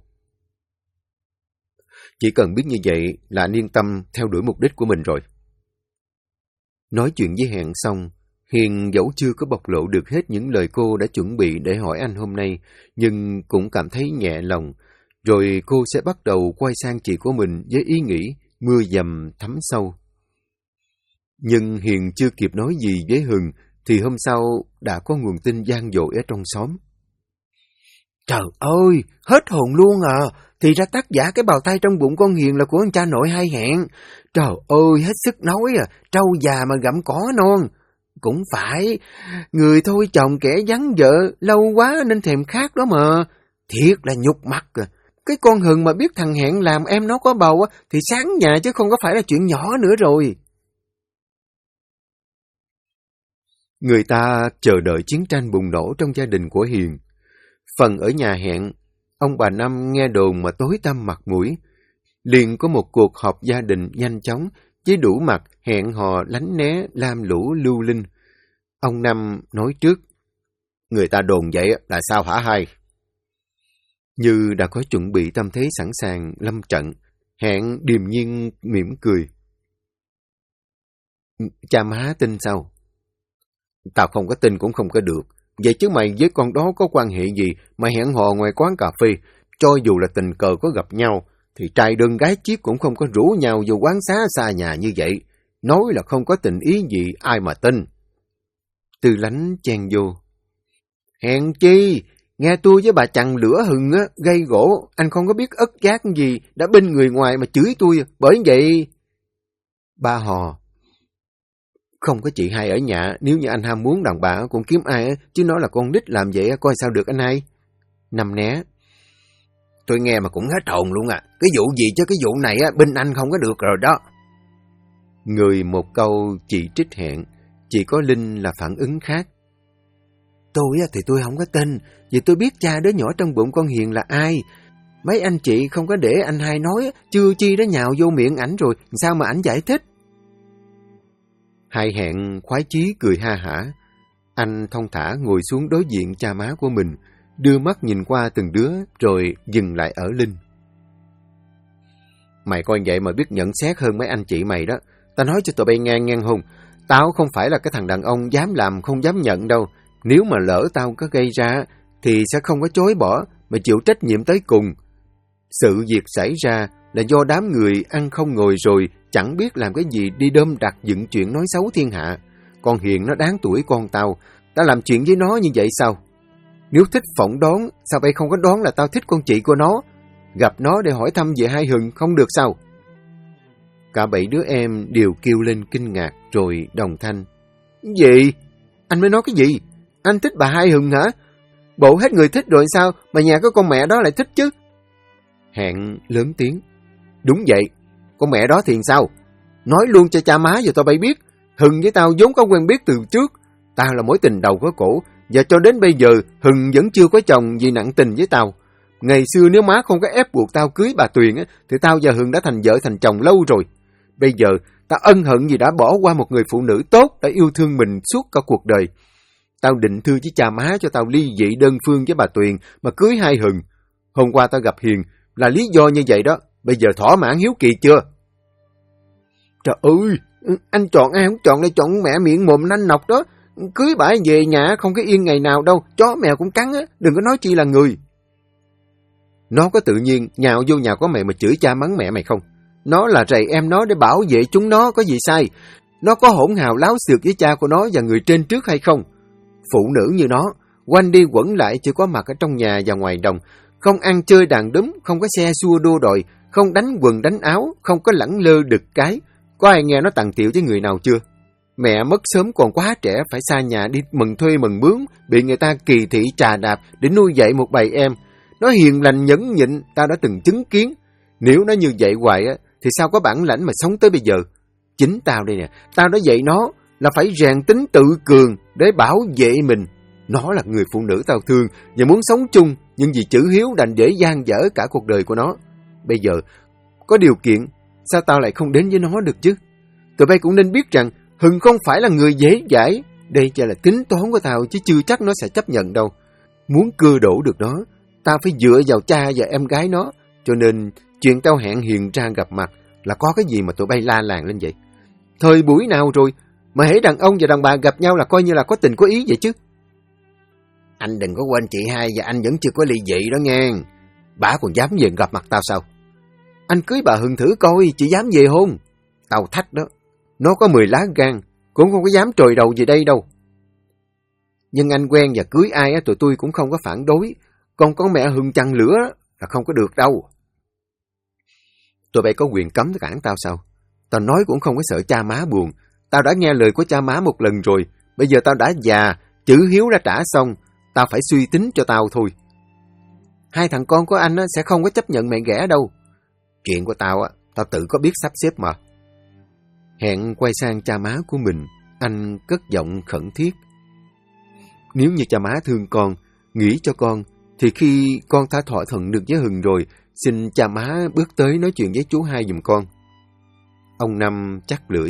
Chỉ cần biết như vậy là anh yên tâm theo đuổi mục đích của mình rồi. Nói chuyện với Hẹn xong, Hiền dẫu chưa có bộc lộ được hết những lời cô đã chuẩn bị để hỏi anh hôm nay, nhưng cũng cảm thấy nhẹ lòng. Rồi cô sẽ bắt đầu quay sang chị của mình với ý nghĩ mưa dầm thấm sâu. Nhưng Hiền chưa kịp nói gì với Hừng, thì hôm sau đã có nguồn tin vang dội ở trong xóm. Trời ơi, hết hồn luôn à! Thì ra tác giả cái bào thai trong bụng con Hiền là của anh cha nội Hai Hẹn. Trời ơi, hết sức nói à, trâu già mà gặm cỏ non. Cũng phải, người thôi chồng kẻ vắng vợ, lâu quá nên thèm khát đó mà. Thiệt là nhục mặt à. Cái con Hừng mà biết thằng Hẹn làm em nó có bầu thì sáng nhà chứ không có phải là chuyện nhỏ nữa rồi. Người ta chờ đợi chiến tranh bùng nổ trong gia đình của Hiền. Phần ở nhà Hẹn, ông bà Năm nghe đồn mà tối tăm mặt mũi. Liền có một cuộc họp gia đình nhanh chóng, với đủ mặt hẹn hò lánh né, lam lũ lưu linh. Ông Năm nói trước, người ta đồn vậy là sao hả Hai? Như đã có chuẩn bị tâm thế sẵn sàng lâm trận, Hẹn điềm nhiên mỉm cười. Cha má tin sao? Tao không có tin cũng không có được. Vậy chứ mày với con đó có quan hệ gì mà hẹn hò ngoài quán cà phê? Cho dù là tình cờ có gặp nhau, thì trai đơn gái chiếc cũng không có rủ nhau vô quán xá xa nhà như vậy. Nói là không có tình ý gì, ai mà tin? Tư Lánh chen vô. Hèn chi, nghe tôi với bà chằn lửa Hừng gây gỗ, anh không có biết ất giác gì, đã bên người ngoài mà chửi tôi, bởi vậy... Ba Hò. Không có chị Hai ở nhà, nếu như anh ham muốn đàn bà cũng kiếm ai, chứ nó là con nít làm vậy coi sao được anh Hai. Năm Né. Tôi nghe mà cũng hết hồn luôn à, cái vụ gì chứ cái vụ này bên anh không có được rồi đó. Người một câu chỉ trích Hẹn, chỉ có Linh là phản ứng khác. Tôi thì tôi không có tin, vì tôi biết cha đứa nhỏ trong bụng con Hiền là ai. Mấy anh chị không có để anh Hai nói, chưa chi đã nhào vô miệng ảnh rồi, sao mà ảnh giải thích? Hai Hẹn khoái chí cười ha hả. Anh thong thả ngồi xuống đối diện cha má của mình, đưa mắt nhìn qua từng đứa rồi dừng lại ở Linh. Mày coi vậy mà biết nhận xét hơn mấy anh chị mày đó. Tao nói cho tụi bay nghe hùng. Tao không phải là cái thằng đàn ông dám làm không dám nhận đâu. Nếu mà lỡ tao có gây ra thì sẽ không có chối bỏ mà chịu trách nhiệm tới cùng. Sự việc xảy ra là do đám người ăn không ngồi rồi chẳng biết làm cái gì đi đơm đặt dựng chuyện nói xấu thiên hạ. Con Hiền nó đáng tuổi con tao, tao làm chuyện với nó như vậy sao? Nếu thích phỏng đoán, sao bay không có đoán là tao thích con chị của nó? Gặp nó để hỏi thăm về Hai Hừng không được sao? Cả 7 đứa em đều kêu lên kinh ngạc rồi đồng thanh. Gì? Anh mới nói cái gì? Anh thích bà Hai Hừng hả? Bộ hết người thích rồi sao mà nhà có con mẹ đó lại thích chứ? Hẹn lớn tiếng. Đúng vậy, con mẹ đó thì sao? Nói luôn cho cha má và tao bay biết. Hừng với tao vốn có quen biết từ trước. Tao là mối tình đầu có cổ, và cho đến bây giờ Hừng vẫn chưa có chồng vì nặng tình với tao. Ngày xưa nếu má không có ép buộc tao cưới bà Tuyền thì tao và Hừng đã thành vợ thành chồng lâu rồi. Bây giờ tao ân hận vì đã bỏ qua một người phụ nữ tốt đã yêu thương mình suốt cả cuộc đời. Tao định thưa với cha má cho tao ly dị đơn phương với bà Tuyền mà cưới Hai Hừng. Hôm qua tao gặp Hiền là lý do như vậy đó. Bây giờ thỏa mãn hiếu kỳ chưa? Trời ơi, anh chọn ai không chọn lại chọn mẹ miệng mồm nanh nọc đó. Cưới bả về nhà không có yên ngày nào đâu, chó mèo cũng cắn á, đừng có nói chi là người. Nó có tự nhiên nhào vô nhà của mày mà chửi cha mắng mẹ mày không? Nó là rầy em nó để bảo vệ chúng nó, có gì sai? Nó có hỗn hào láo xược với cha của nó và người trên trước hay không? Phụ nữ như nó, quanh đi quẩn lại chỉ có mặt ở trong nhà và ngoài đồng, không ăn chơi đàn đúm, không có xe xua đua đòi, không đánh quần đánh áo, không có lẳng lơ đực cái. Có ai nghe nó tằng tiệu với người nào chưa? Mẹ mất sớm còn quá trẻ, phải xa nhà đi mừng thuê mừng mướn, bị người ta kỳ thị trà đạp để nuôi dạy một bầy em. Nó hiền lành nhẫn nhịn, tao đã từng chứng kiến. Nếu nó như vậy hoài á, thì sao có bản lãnh mà sống tới bây giờ? Chính tao đây nè, tao đã dạy nó là phải rèn tính tự cường để bảo vệ mình. Nó là người phụ nữ tao thương và muốn sống chung, nhưng vì chữ hiếu đành để dang dở cả cuộc đời của nó. Bây giờ, có điều kiện, sao tao lại không đến với nó được chứ? Tụi bay cũng nên biết rằng Hưng không phải là người dễ dãi. Đây chỉ là tính toán của tao chứ chưa chắc nó sẽ chấp nhận đâu. Muốn cưa đổ được nó, tao phải dựa vào cha và em gái nó. Cho nên chuyện tao hẹn Hiền ra gặp mặt là có cái gì mà tụi bay la làng lên vậy? Thời buổi nào rồi mà hễ đàn ông và đàn bà gặp nhau là coi như là có tình có ý vậy chứ? Anh đừng có quên chị hai và anh vẫn chưa có ly dị đó nghe. Bả còn dám về gặp mặt tao sao? Anh cưới bà Hưng thử coi, chị dám về hôn? Tao thách đó. Nó có 10 lá gan, cũng không có dám trồi đầu về đây đâu. Nhưng anh quen và cưới ai á, tụi tôi cũng không có phản đối. Còn con mẹ Hưng chăn lửa là không có được đâu. Tụi bay có quyền cấm cản tao sao? Tao nói cũng không có sợ cha má buồn. Tao đã nghe lời của cha má một lần rồi. Bây giờ tao đã già, chữ hiếu đã trả xong. Tao phải suy tính cho tao thôi. Hai thằng con của anh á, sẽ không có chấp nhận mẹ ghẻ đâu. Chuyện của tao á, tao tự có biết sắp xếp mà. Hẹn quay sang cha má của mình, anh cất giọng khẩn thiết. Nếu như cha má thương con, nghĩ cho con, thì khi con đã thỏa thuận được với Hưng rồi, xin cha má bước tới nói chuyện với chú hai giùm con. Ông Năm chắc lưỡi.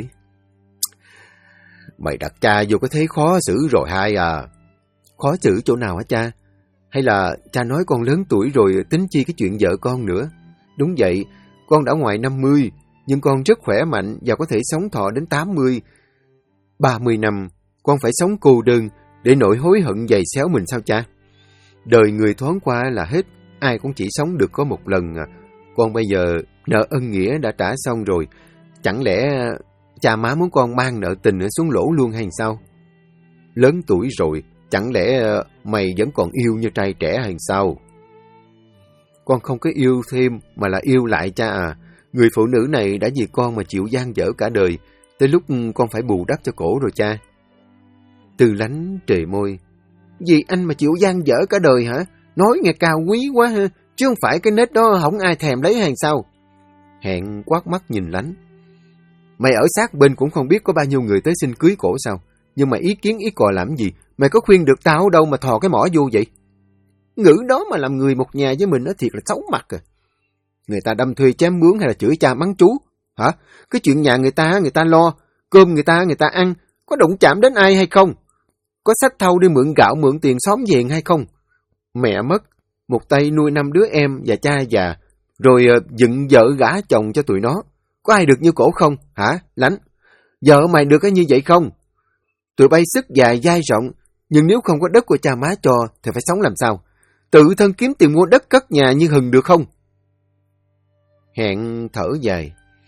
Mày đặt cha vô cái thế khó xử rồi hai à. Khó xử chỗ nào hả cha? Hay là cha nói con lớn tuổi rồi tính chi cái chuyện vợ con nữa? Đúng vậy, con đã ngoài 50, nhưng con rất khỏe mạnh và có thể sống thọ đến 80. 30 năm, con phải sống cô đơn để nỗi hối hận dày xéo mình sao cha? Đời người thoáng qua là hết, ai cũng chỉ sống được có một lần à. Con bây giờ nợ ân nghĩa đã trả xong rồi, chẳng lẽ cha má muốn con mang nợ tình xuống lỗ luôn hay sao? Lớn tuổi rồi, chẳng lẽ mày vẫn còn yêu như trai trẻ hay sao? Con không có yêu thêm mà là yêu lại cha à. Người phụ nữ này đã vì con mà chịu dang dở cả đời. Tới lúc con phải bù đắp cho cổ rồi cha. Tư Lánh trề môi. Vì anh mà chịu dang dở cả đời hả? Nói nghe cao quý quá ha. Chứ không phải cái nết đó không ai thèm lấy hay sao? Hẹn quát mắt nhìn Lánh. Mày ở sát bên cũng không biết có bao nhiêu người tới xin cưới cổ sao? Nhưng mà ý kiến ý cò làm gì? Mày có khuyên được tao đâu mà thò cái mỏ vô vậy? Ngữ đó mà làm người một nhà với mình nó thiệt là xấu mặt à. Người ta đâm thuê chém mướn hay là chửi cha mắng chú? Hả? Cái chuyện nhà người ta lo, cơm người ta ăn, có đụng chạm đến ai hay không? Có xách thau đi mượn gạo mượn tiền xóm về hay không? Mẹ mất, một tay nuôi 5 đứa em và cha già, rồi dựng vợ gả chồng cho tụi nó. Có ai được như cổ không? Hả? Lánh, vợ mày được cái như vậy không? Tụi bay sức dài dai rộng, nhưng nếu không có đất của cha má cho thì phải sống làm sao? Tự thân kiếm tiền mua đất cất nhà như Hừng được không? Hẹn thở dài.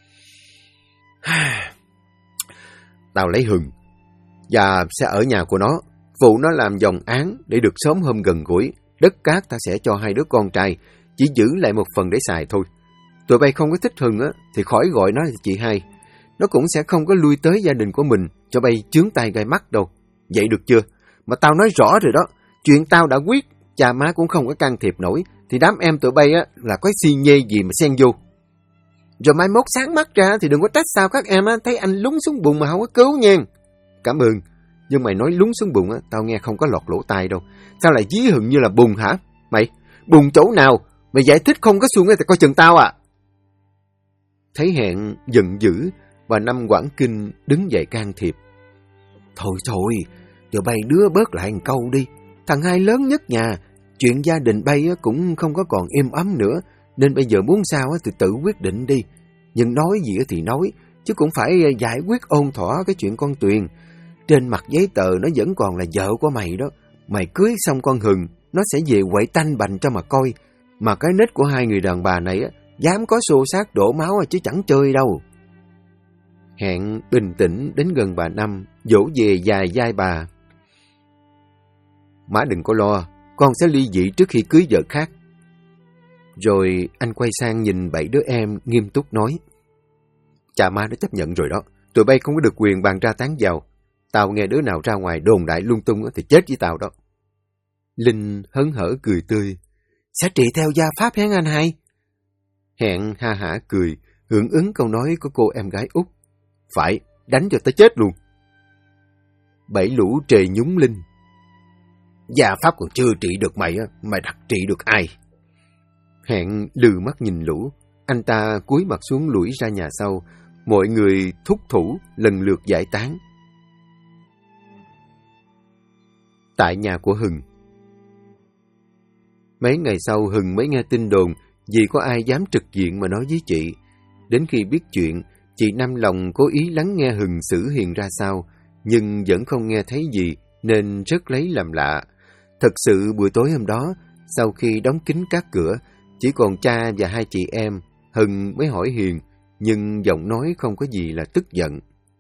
Tao lấy Hừng và sẽ ở nhà của nó, phụ nó làm dòng án để được sớm hôm gần gũi. Đất cát ta sẽ cho hai đứa con trai, chỉ giữ lại một phần để xài thôi. Tụi bay không có thích Hừng á thì khỏi gọi nó là chị hai. Nó cũng sẽ không có lui tới gia đình của mình cho bay chướng tai gai mắt đâu. Vậy được chưa? Mà tao nói rõ rồi đó, chuyện tao đã quyết, cha má cũng không có can thiệp nổi, thì đám em tụi bay á là có xi nhê gì mà xen vô. Rồi mai mốt sáng mắt ra thì đừng có trách sao các em á thấy anh lún xuống bùn mà không có cứu nha. Cảm ơn, nhưng mày nói lún xuống bùn á, tao nghe không có lọt lỗ tai đâu. Sao lại dí Hừng như là bùn hả? Mày, bùn chỗ nào? Mày giải thích không có xuông thì coi chừng tao à. Thấy Hẹn giận dữ, bà Năm Quảng Kinh đứng dậy can thiệp. Thôi, tụi bay đứa bớt lại một câu đi. Thằng hai lớn nhất nhà, chuyện gia đình bay cũng không có còn êm ấm nữa. Nên bây giờ muốn sao thì tự quyết định đi. Nhưng nói gì thì nói, chứ cũng phải giải quyết ôn thỏa cái chuyện con Tuyền. Trên mặt giấy tờ nó vẫn còn là vợ của mày đó. Mày cưới xong con Hừng, nó sẽ về quậy tanh bành cho mà coi. Mà cái nết của hai người đàn bà này dám có xô xát đổ máu chứ chẳng chơi đâu. Hẹn bình tĩnh đến gần bà Năm, dỗ về dài vai bà. Má đừng có lo, con sẽ ly dị trước khi cưới vợ khác. Rồi anh quay sang nhìn 7 đứa em nghiêm túc nói. Cha má đã chấp nhận rồi đó, tụi bay không có được quyền bàn ra tán vào. Tao nghe đứa nào ra ngoài đồn đại lung tung thì chết với tao đó. Linh hớn hở cười tươi. Sẽ trị theo gia pháp hén anh hai? Hẹn ha hả cười, hưởng ứng câu nói của cô em gái út. Phải, đánh cho tới chết luôn. 7 lũ trề nhúng Linh. Gia pháp còn chưa trị được mày, mày đặt trị được ai? Hẹn lừ mắt nhìn lũ, anh ta cúi mặt xuống lủi ra nhà sau. Mọi người thúc thủ lần lượt giải tán. Tại nhà của Hừng. Mấy ngày sau Hừng mới nghe tin đồn vì có ai dám trực diện mà nói với chị. Đến khi biết chuyện, chị Năm lòng cố ý lắng nghe Hừng xử Hiền ra sao, nhưng vẫn không nghe thấy gì nên rất lấy làm lạ. Thật sự buổi tối hôm đó, sau khi đóng kín các cửa, chỉ còn cha và hai chị em, Hừng mới hỏi Hiền, nhưng giọng nói không có gì là tức giận.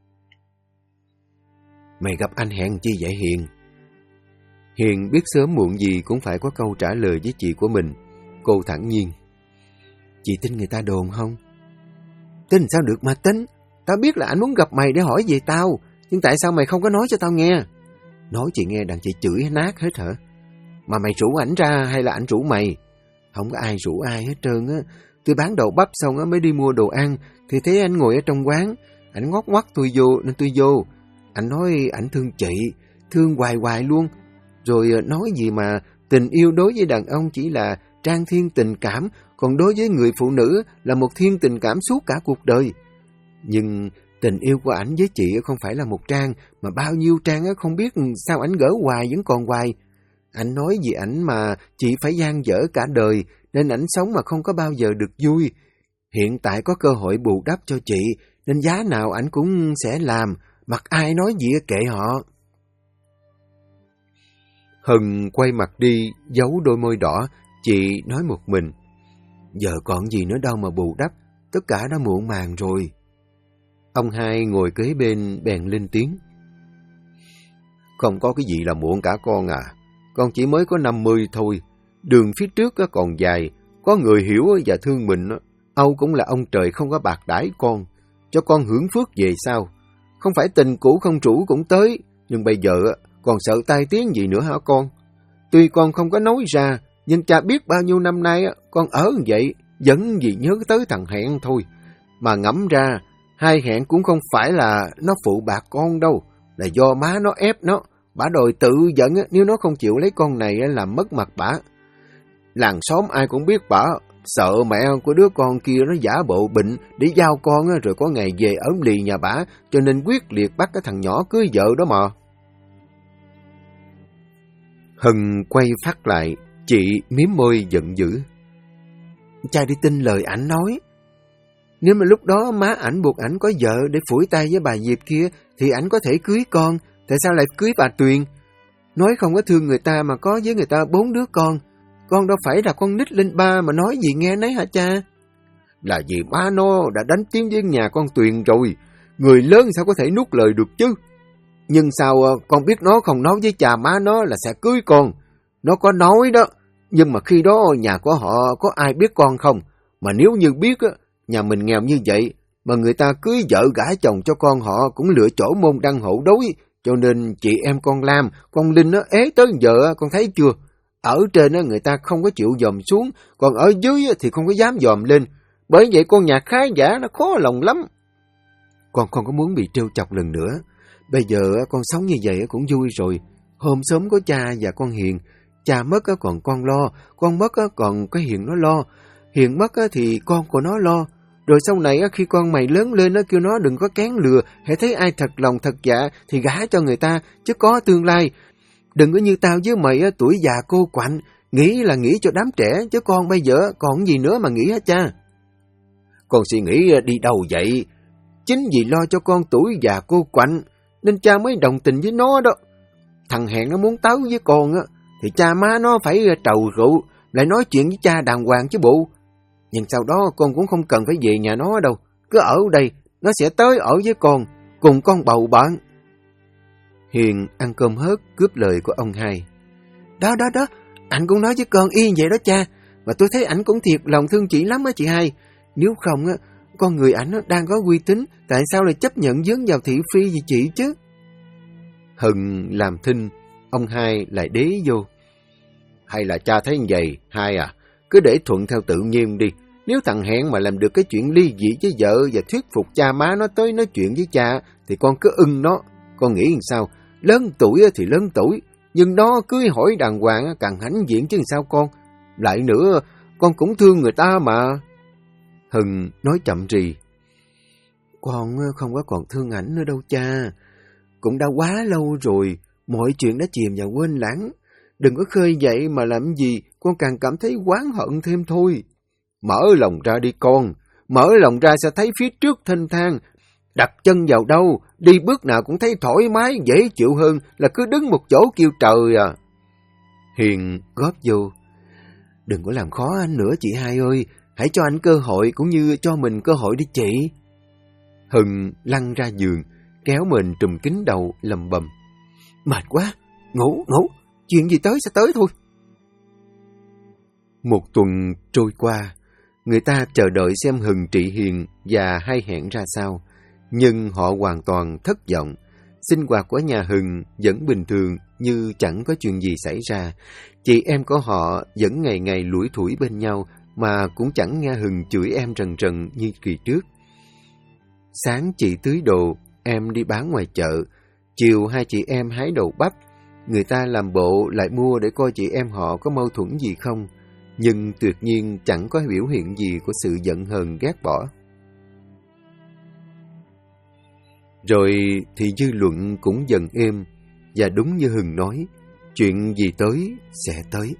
Mày gặp anh hẹn chi vậy Hiền? Hiền biết sớm muộn gì cũng phải có câu trả lời với chị của mình. Cô thản nhiên. Chị tin người ta đồn không? Tin sao được mà tin? Tao biết là anh muốn gặp mày để hỏi về tao, nhưng tại sao mày không có nói cho tao nghe? Nói chị nghe đặng chị chửi nát hết hả? Mà mày rủ ảnh ra hay là ảnh rủ mày? Không có ai rủ ai hết trơn á. Tôi bán đậu bắp xong á mới đi mua đồ ăn, thì thấy anh ngồi ở trong quán. Ảnh ngót ngoắt tôi vô nên tôi vô. Anh nói ảnh thương chị, thương hoài hoài luôn. Rồi nói gì mà tình yêu đối với đàn ông chỉ là trang thiên tình cảm, còn đối với người phụ nữ là một thiên tình cảm suốt cả cuộc đời. Nhưng tình yêu của ảnh với chị không phải là một trang, mà bao nhiêu trang không biết sao ảnh gỡ hoài vẫn còn hoài. Ảnh nói vì ảnh mà chị phải dang dở cả đời, nên ảnh sống mà không có bao giờ được vui. Hiện tại có cơ hội bù đắp cho chị, nên giá nào ảnh cũng sẽ làm, mặc ai nói gì kệ họ. Hừng quay mặt đi, giấu đôi môi đỏ, chị nói một mình. Giờ còn gì nữa đâu mà bù đắp, tất cả đã muộn màng rồi. Ông hai ngồi kế bên bèn lên tiếng. Không có cái gì là muộn cả con à, con chỉ mới có 50 thôi. Đường phía trước còn dài, có người hiểu và thương mình, Âu cũng là ông trời không có bạc đãi con, cho con hưởng phước về sau. Không phải tình cũ không chủ cũng tới, nhưng bây giờ còn sợ tai tiếng gì nữa hả con? Tuy con không có nói ra, nhưng cha biết bao nhiêu năm nay con ở vậy, vẫn vì nhớ tới thằng Hẹn thôi. Mà ngẫm ra, hai Hẹn cũng không phải là nó phụ bạc con đâu, là do má nó ép nó. Bả đòi tự giận nếu nó không chịu lấy con này làm mất mặt bả. Làng xóm ai cũng biết bả sợ mẹ của đứa con kia nó giả bộ bệnh để giao con rồi có ngày về ốm lì nhà bả, cho nên quyết liệt bắt cái thằng nhỏ cưới vợ đó mà. Hừng quay phát lại, chị miếm môi giận dữ. Cha đi tin lời ảnh nói. Nếu mà lúc đó má ảnh buộc ảnh có vợ để phủi tay với bà Diệp kia, thì ảnh có thể cưới con. Tại sao lại cưới bà Tuyền? Nói không có thương người ta mà có với người ta 4 đứa con. Con đâu phải là con nít lên ba mà nói gì nghe nấy hả cha? Là vì má nó đã đánh tiếng với nhà con Tuyền rồi. Người lớn sao có thể nuốt lời được chứ? Nhưng sao con biết nó không nói với cha má nó là sẽ cưới con? Nó có nói đó. Nhưng mà khi đó nhà của họ có ai biết con không? Mà nếu như biết nhà mình nghèo như vậy, mà người ta cưới vợ gả chồng cho con họ cũng lựa chỗ môn đăng hộ đối. Cho nên chị em con Lam, con Linh ế tới giờ con thấy chưa? Ở trên người ta không có chịu dòm xuống, còn ở dưới thì không có dám dòm lên. Bởi vậy con nhà khá giả nó khó lòng lắm. Con không có muốn bị trêu chọc lần nữa. Bây giờ con sống như vậy cũng vui rồi. Hôm sớm có cha và con Hiền. Cha mất còn con lo, con mất còn cái Hiền nó lo. Hiền mất thì con của nó lo. Rồi sau này khi con mày lớn lên kêu nó đừng có kén lừa, hễ thấy ai thật lòng thật dạ thì gả cho người ta, chứ có tương lai. Đừng có như tao với mày tuổi già cô quạnh, Nghĩ là nghĩ cho đám trẻ, chứ con bây giờ còn gì nữa mà nghĩ hả cha? Con suy nghĩ đi đâu vậy? Chính vì lo cho con tuổi già cô quạnh, nên cha mới đồng tình với nó đó. Thằng Hẹn nó muốn tấu với con á, thì cha má nó phải trầu rượu, lại nói chuyện với cha đàng hoàng chứ bộ. Nhưng sau đó con cũng không cần phải về nhà nó đâu, cứ ở đây, nó sẽ tới ở với con, cùng con bầu bạn. Hiền ăn cơm hớt cướp lời của ông hai. Đó, anh cũng nói với con y vậy đó cha, mà tôi thấy ảnh cũng thiệt lòng thương chị lắm á chị hai. Nếu không á, con người ảnh đang có uy tín, tại sao lại chấp nhận dướng vào thị phi vì chị chứ? Hừng làm thinh, ông hai lại đế vô. Hay là cha thấy như vậy, hai à, cứ để thuận theo tự nhiên đi. Nếu thằng Hẹn mà làm được cái chuyện ly dị với vợ và thuyết phục cha má nó tới nói chuyện với cha, thì con cứ ưng nó. Con nghĩ làm sao? Lớn tuổi thì lớn tuổi, nhưng nó cưới hỏi đàng hoàng càng hãnh diện chứ sao con. Lại nữa, con cũng thương người ta mà. Hừng nói chậm rì. Con không có còn thương ảnh nữa đâu cha. Cũng đã quá lâu rồi, mọi chuyện đã chìm vào quên lãng. Đừng có khơi dậy mà làm gì, con càng cảm thấy oán hận thêm thôi. Mở lòng ra đi con, mở lòng ra sẽ thấy phía trước thênh thang. Đặt chân vào đâu, đi bước nào cũng thấy thoải mái, dễ chịu hơn là cứ đứng một chỗ kêu trời à. Hiền góp vô. Đừng có làm khó anh nữa chị hai ơi, hãy cho anh cơ hội cũng như cho mình cơ hội đi chị. Hừng lăn ra giường, kéo mình trùm kín đầu lầm bầm. Mệt quá, ngủ, chuyện gì tới sẽ tới thôi. Một tuần trôi qua, người ta chờ đợi xem Hừng trị Hiền và hai Hẹn ra sao, nhưng họ hoàn toàn thất vọng. Sinh hoạt của nhà Hừng vẫn bình thường như chẳng có chuyện gì xảy ra. Chị em của họ vẫn ngày ngày lủi thủi bên nhau mà cũng chẳng nghe Hừng chửi em rần rần như kỳ trước. Sáng chị tưới đồ, em đi bán ngoài chợ. Chiều hai chị em hái đậu bắp. Người ta làm bộ lại mua để coi chị em họ có mâu thuẫn gì không. Nhưng tuyệt nhiên chẳng có biểu hiện gì của sự giận hờn ghét bỏ. Rồi thì dư luận cũng dần êm, và đúng như Hừng nói, chuyện gì tới sẽ tới.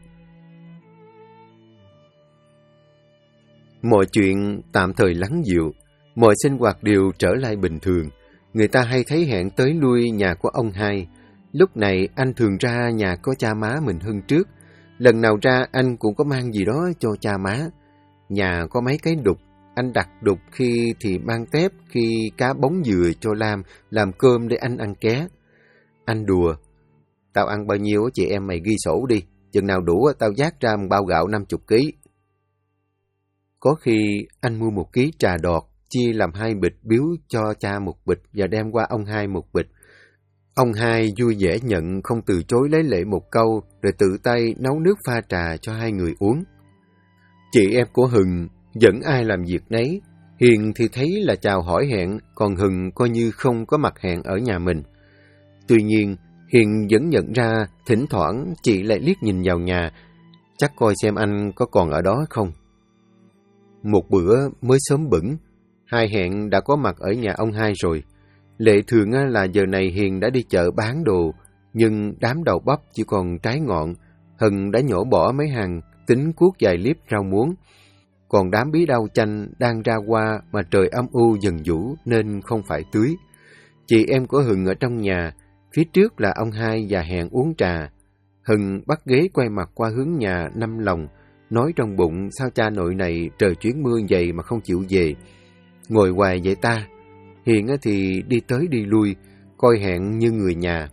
Mọi chuyện tạm thời lắng dịu, mọi sinh hoạt đều trở lại bình thường. Người ta hay thấy Hẹn tới lui nhà của ông hai. Lúc này anh thường ra nhà có cha má mình hơn trước. Lần nào ra anh cũng có mang gì đó cho cha má. Nhà có mấy cái đục, anh đặt đục khi thì mang tép, khi cá bóng dừa cho Lam, làm cơm để anh ăn ké. Anh đùa, tao ăn bao nhiêu chị em mày ghi sổ đi, chừng nào đủ tao vác ra một bao gạo 50 kg. Có khi anh mua 1 ký trà đọt, chia làm 2 bịch biếu cho cha 1 bịch và đem qua ông hai 1 bịch. Ông hai vui vẻ nhận, không từ chối lấy lệ một câu, rồi tự tay nấu nước pha trà cho hai người uống. Chị em của Hừng vẫn ai làm việc nấy. Hiền thì thấy là chào hỏi Hẹn, còn Hừng coi như không có mặt Hẹn ở nhà mình. Tuy nhiên, Hiền vẫn nhận ra thỉnh thoảng chị lại liếc nhìn vào nhà, chắc coi xem anh có còn ở đó không. Một bữa mới sớm bửng, hai Hẹn đã có mặt ở nhà ông hai rồi. Lệ thường là giờ này Hiền đã đi chợ bán đồ, nhưng đám đậu bắp chỉ còn trái ngọn. Hừng đã nhổ bỏ mấy hàng, tính cuốc vài liếp rau muống. Còn đám bí đao chanh đang ra hoa mà trời âm u dần vũ nên không phải tưới. Chị em của Hừng ở trong nhà, phía trước là ông hai và Hẹn uống trà. Hừng bắt ghế quay mặt qua hướng nhà Năm Lòng, nói trong bụng sao cha nội này trời chuyển mưa vậy mà không chịu về. Ngồi hoài vậy ta. Hiền thì đi tới đi lui, coi Hẹn như người nhà.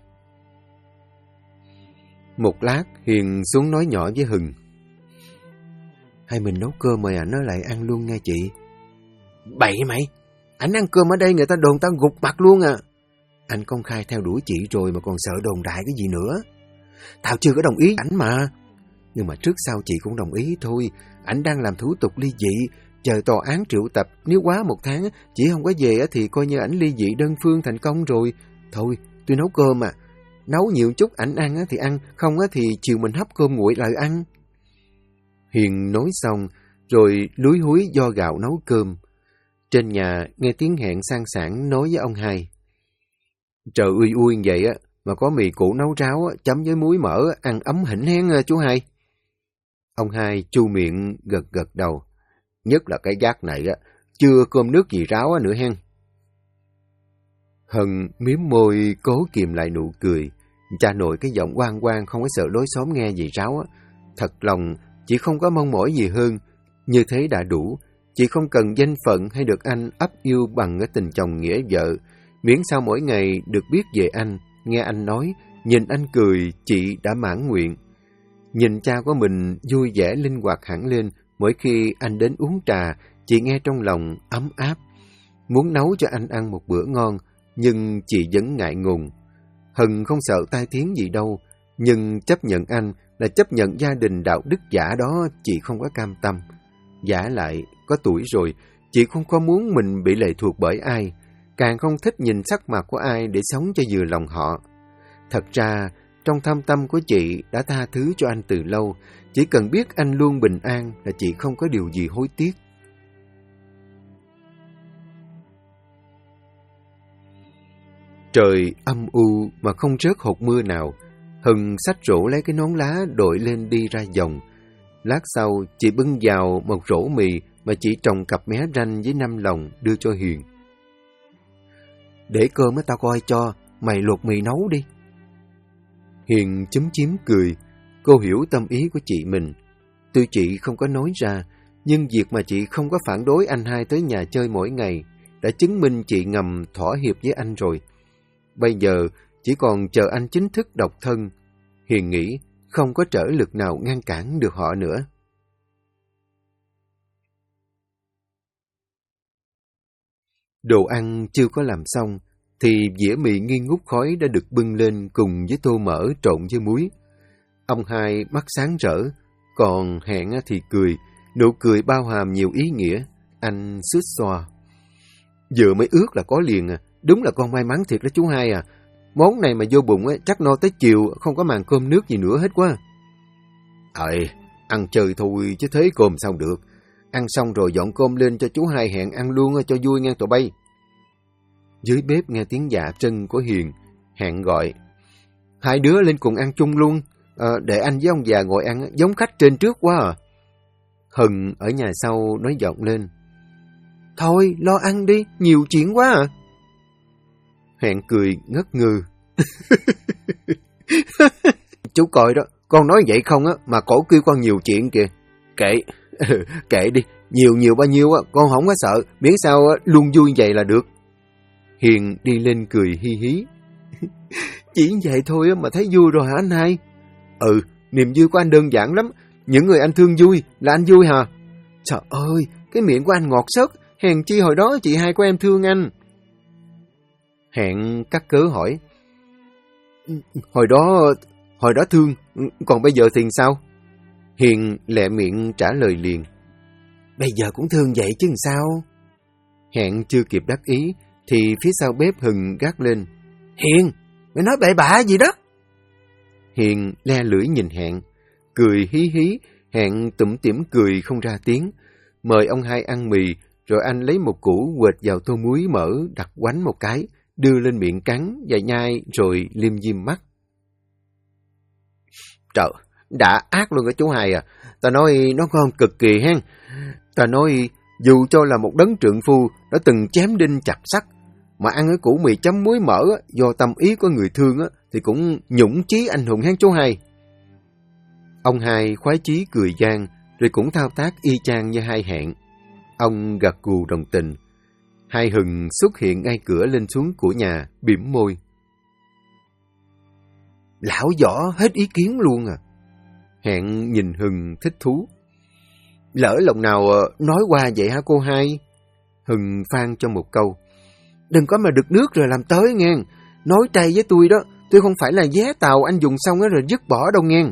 Một lát, Hiền xuống nói nhỏ với Hừng. Hay mình nấu cơm mời ảnh nó lại ăn luôn nghe chị. Bậy mày! Ảnh ăn cơm ở đây người ta đồn tao gục mặt luôn à. Anh công khai theo đuổi chị rồi mà còn sợ đồn đại cái gì nữa. Tao chưa có đồng ý ảnh mà. Nhưng mà trước sau chị cũng đồng ý thôi. Ảnh đang làm thủ tục ly dị, chờ tòa án triệu tập. Nếu quá 1 tháng chị không có về thì coi như ảnh ly dị đơn phương thành công rồi. Thôi, tôi nấu cơm à. Nấu nhiều chút ảnh ăn thì ăn, không thì chiều mình hấp cơm nguội lại ăn. Hiền nói xong, rồi lúi húi do gạo nấu cơm. Trên nhà nghe tiếng Hẹn sang sảng nói với ông hai. Trời ui ui vậy mà có mì củ nấu ráo chấm với muối mỡ, ăn ấm hỉnh hén chú hai. Ông hai chu miệng gật gật đầu. Nhất là cái gác này á, chưa cơm nước gì ráo nữa hen. Hân miếm môi cố kìm lại nụ cười. Cha nội cái giọng oang oang không có sợ lối xóm nghe gì ráo á. Thật lòng, chị không có mong mỏi gì hơn. Như thế đã đủ. Chị không cần danh phận hay được anh ấp yêu bằng cái tình chồng nghĩa vợ. Miễn sao mỗi ngày được biết về anh, nghe anh nói, nhìn anh cười, chị đã mãn nguyện. Nhìn cha của mình vui vẻ linh hoạt hẳn lên, mỗi khi anh đến uống trà, chị nghe trong lòng ấm áp. Muốn nấu cho anh ăn một bữa ngon, nhưng chị vẫn ngại ngùng. Hân không sợ tai tiếng gì đâu, nhưng chấp nhận anh là chấp nhận gia đình đạo đức giả đó chị không có cam tâm. Giả lại, có tuổi rồi, chị không có muốn mình bị lệ thuộc bởi ai, càng không thích nhìn sắc mặt của ai để sống cho vừa lòng họ. Thật ra, trong thâm tâm của chị đã tha thứ cho anh từ lâu, chỉ cần biết anh luôn bình an là chị không có điều gì hối tiếc. Trời âm u mà không rớt hột mưa nào. Hân xách rổ lấy cái nón lá đội lên đi ra dòng. Lát sau, chị bưng vào một rổ mì mà chị trồng cặp mé ranh với 5 lòng đưa cho Hiền. Để cơm tao coi cho, mày luộc mì nấu đi. Hiền chúm chím cười, cô hiểu tâm ý của chị mình. Tuy chị không có nói ra, nhưng việc mà chị không có phản đối anh hai tới nhà chơi mỗi ngày đã chứng minh chị ngầm thỏa hiệp với anh rồi. Bây giờ chỉ còn chờ anh chính thức độc thân. Hiền nghĩ không có trở lực nào ngăn cản được họ nữa. Đồ ăn chưa có làm xong, thì dĩa mì nghi ngút khói đã được bưng lên cùng với tô mỡ trộn với muối. Ông hai mắt sáng rỡ, còn Hẹn thì cười, nụ cười bao hàm nhiều ý nghĩa. Anh xít xoa. Vừa mới ước là có liền à, đúng là con may mắn thiệt đó chú hai à. Món này mà vô bụng chắc no tới chiều, không có màng cơm nước gì nữa hết quá. Ăn chơi thôi chứ thế cơm sao được. Ăn xong rồi dọn cơm lên cho chú hai Hẹn ăn luôn cho vui nghe tụi bay. Dưới bếp nghe tiếng dạ trân của Hiền, Hẹn gọi. Hai đứa lên cùng ăn chung luôn, để anh với ông già ngồi ăn giống khách trên trước quá à. Hân ở nhà sau nói giọng lên. Thôi lo ăn đi, nhiều chuyện quá à. Hẹn cười ngất ngư. Chú coi đó, con nói vậy không á mà cổ kêu con nhiều chuyện kìa. Kệ đi, nhiều bao nhiêu á con không có sợ, miễn sao luôn vui vậy là được. Hiền đi lên cười hi hí. Chỉ vậy thôi mà thấy vui rồi hả anh hai? Niềm vui của anh đơn giản lắm. Những người anh thương vui là anh vui hả? Trời ơi, cái miệng của anh ngọt xớt. Hèn chi hồi đó chị hai của em thương anh. Hẹn cắt cớ hỏi. Hồi đó thương, còn bây giờ thì sao? Hiền lẹ miệng trả lời liền. Bây giờ cũng thương vậy chứ sao? Hẹn chưa kịp đắc ý, thì phía sau bếp Hừng gắt lên. Hiền, mày nói bậy bạ gì đó? Hiền le lưỡi nhìn Hẹn, cười hí hí. Hẹn tủm tỉm cười không ra tiếng. Mời ông hai ăn mì, rồi anh lấy một củ quệt vào tô muối mỡ, đặt quánh một cái, đưa lên miệng cắn và nhai rồi liêm diêm mắt. Trời, đã ác luôn á chú hai à. Ta nói nó ngon cực kỳ hen. Ta nói dù cho là một đấng trượng phu đã từng chém đinh chặt sắt, mà ăn cái củ mì chấm muối mỡ do tâm ý của người thương thì cũng nhũng chí anh hùng hen chú hai. Ông hai khoái chí cười gian, rồi cũng thao tác y chang như hai Hẹn. Ông gật gù đồng tình. Hai Hừng xuất hiện ngay cửa lên xuống của nhà, bỉm môi. Lão võ hết ý kiến luôn à. Hẹn nhìn Hừng thích thú. Lỡ lòng nào nói qua vậy hả cô hai? Hừng phan cho một câu. Đừng có mà đực nước rồi làm tới nghe. Nói trai với tôi đó, tôi không phải là vé tàu anh dùng xong rồi dứt bỏ đâu nghe.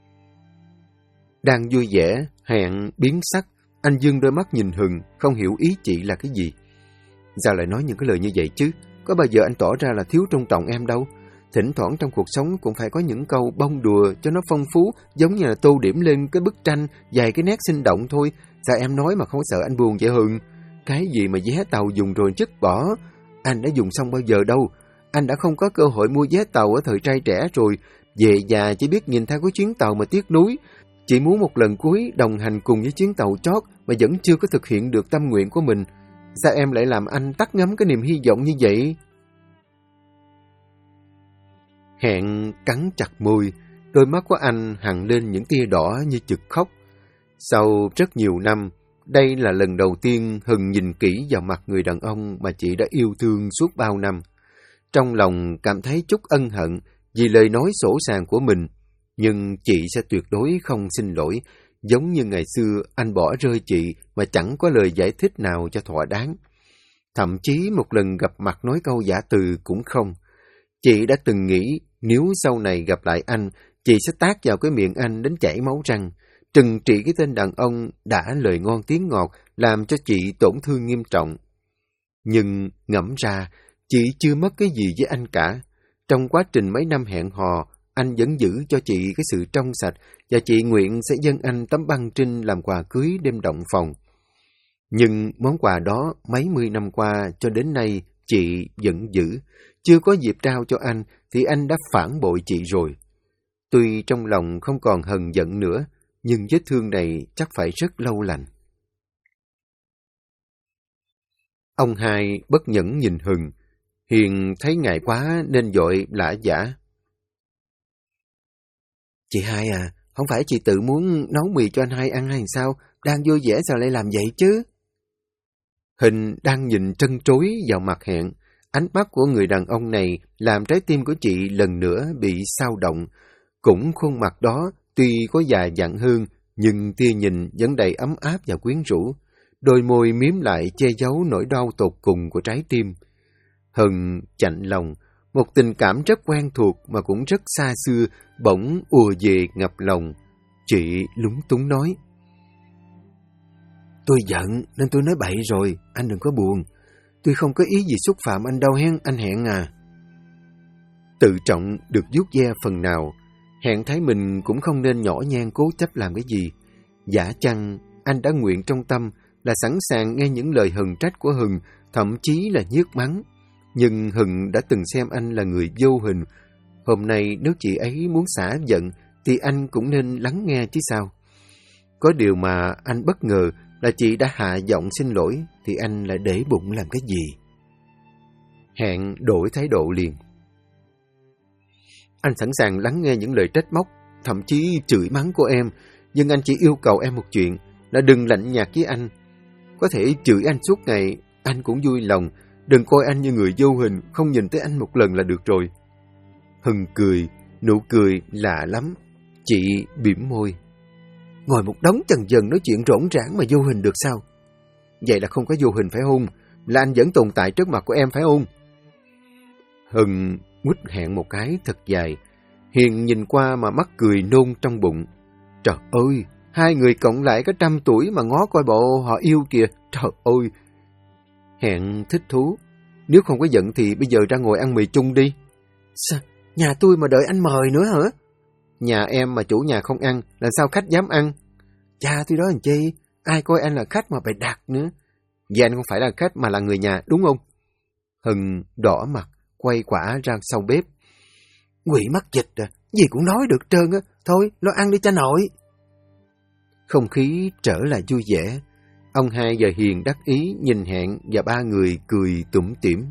Đang vui vẻ, Hẹn biến sắc. Anh dương đôi mắt nhìn Hừng, không hiểu ý chị là cái gì. Sao lại nói những cái lời như vậy chứ? Có bao giờ anh tỏ ra là thiếu tôn trọng em đâu. Thỉnh thoảng trong cuộc sống cũng phải có những câu bông đùa cho nó phong phú, giống như là tô điểm lên cái bức tranh, vài cái nét sinh động thôi. Sao em nói mà không sợ anh buồn vậy Hừng? Cái gì mà vé tàu dùng rồi dứt bỏ? Anh đã dùng xong bao giờ đâu. Anh đã không có cơ hội mua vé tàu ở thời trai trẻ rồi. Về già chỉ biết nhìn theo cái chuyến tàu mà tiếc nuối. Chị muốn một lần cuối đồng hành cùng với chuyến tàu chót mà vẫn chưa có thực hiện được tâm nguyện của mình. Sao em lại làm anh tắt ngấm cái niềm hy vọng như vậy? Hẹn cắn chặt môi, đôi mắt của anh hằn lên những tia đỏ như chực khóc. Sau rất nhiều năm, đây là lần đầu tiên Hừng nhìn kỹ vào mặt người đàn ông mà chị đã yêu thương suốt bao năm. Trong lòng cảm thấy chút ân hận vì lời nói sỗ sàng của mình, nhưng chị sẽ tuyệt đối không xin lỗi, giống như ngày xưa anh bỏ rơi chị mà chẳng có lời giải thích nào cho thỏa đáng. Thậm chí một lần gặp mặt nói câu giả từ cũng không. Chị đã từng nghĩ nếu sau này gặp lại anh, chị sẽ tát vào cái miệng anh đến chảy máu răng, trừng trị cái tên đàn ông đã lời ngon tiếng ngọt làm cho chị tổn thương nghiêm trọng. Nhưng ngẫm ra, chị chưa mất cái gì với anh cả. Trong quá trình mấy năm hẹn hò, anh vẫn giữ cho chị cái sự trong sạch và chị nguyện sẽ dâng anh tấm băng trinh làm quà cưới đêm động phòng. Nhưng món quà đó mấy mươi năm qua cho đến nay chị vẫn giữ. Chưa có dịp trao cho anh thì anh đã phản bội chị rồi. Tuy trong lòng không còn hờn giận nữa, nhưng vết thương này chắc phải rất lâu lành. Ông hai bất nhẫn nhìn Hừng. Hiền thấy ngại quá nên vội lả giả. Chị hai à, không phải chị tự muốn nấu mì cho anh hai ăn hay sao? Đang vui vẻ sao lại làm vậy chứ? Hình đang nhìn trân trối vào mặt Hẹn. Ánh mắt của người đàn ông này làm trái tim của chị lần nữa bị xao động. Cũng khuôn mặt đó tuy có già dặn hơn, nhưng tia nhìn vẫn đầy ấm áp và quyến rũ. Đôi môi miếm lại che giấu nỗi đau tột cùng của trái tim. Hừng chạnh lòng, một tình cảm rất quen thuộc mà cũng rất xa xưa, bỗng ùa về ngập lòng. Chị lúng túng nói. Tôi giận nên tôi nói bậy rồi, anh đừng có buồn. Tôi không có ý gì xúc phạm anh đâu hen, anh Hẹn à. Tự trọng được vuốt ve phần nào, Hẹn thấy mình cũng không nên nhỏ nhen cố chấp làm cái gì. Giả chăng anh đã nguyện trong tâm là sẵn sàng nghe những lời hờn trách của Hừng, thậm chí là nhức mắng. Nhưng Hừng đã từng xem anh là người vô hình. Hôm nay nếu chị ấy muốn xả giận thì anh cũng nên lắng nghe chứ sao. Có điều mà anh bất ngờ là chị đã hạ giọng xin lỗi thì anh lại để bụng làm cái gì. Hẹn đổi thái độ liền. Anh sẵn sàng lắng nghe những lời trách móc, thậm chí chửi mắng của em, nhưng anh chỉ yêu cầu em một chuyện là đừng lạnh nhạt với anh. Có thể chửi anh suốt ngày, anh cũng vui lòng. Đừng coi anh như người vô hình, không nhìn tới anh một lần là được rồi. Hừng cười, nụ cười lạ lắm. Chị bỉm môi. Ngồi một đống chần chừ nói chuyện rỗng rãng mà vô hình được sao? Vậy là không có vô hình phải không? Là anh vẫn tồn tại trước mặt của em phải không? Hừng quýt Hẹn một cái thật dài. Hiền nhìn qua mà mắc cười nôn trong bụng. Trời ơi, hai người cộng lại có 100 tuổi mà ngó coi bộ họ yêu kìa. Trời ơi! Hẹn thích thú. Nếu không có giận thì bây giờ ra ngồi ăn mì chung đi. Sao? Nhà tôi mà đợi anh mời nữa hả? Nhà em mà chủ nhà không ăn, làm sao khách dám ăn? Cha tôi đó làm chi? Ai coi anh là khách mà phải đặt nữa. Vậy anh không phải là khách mà là người nhà, đúng không? Hừng đỏ mặt, quay quả ra sau bếp. Quỷ mắc dịch à, gì cũng nói được trơn á. Thôi, lo ăn đi cha nội. Không khí trở lại vui vẻ. Ông hai và Hiền đắc ý nhìn Hẹn và ba người cười tủm tỉm.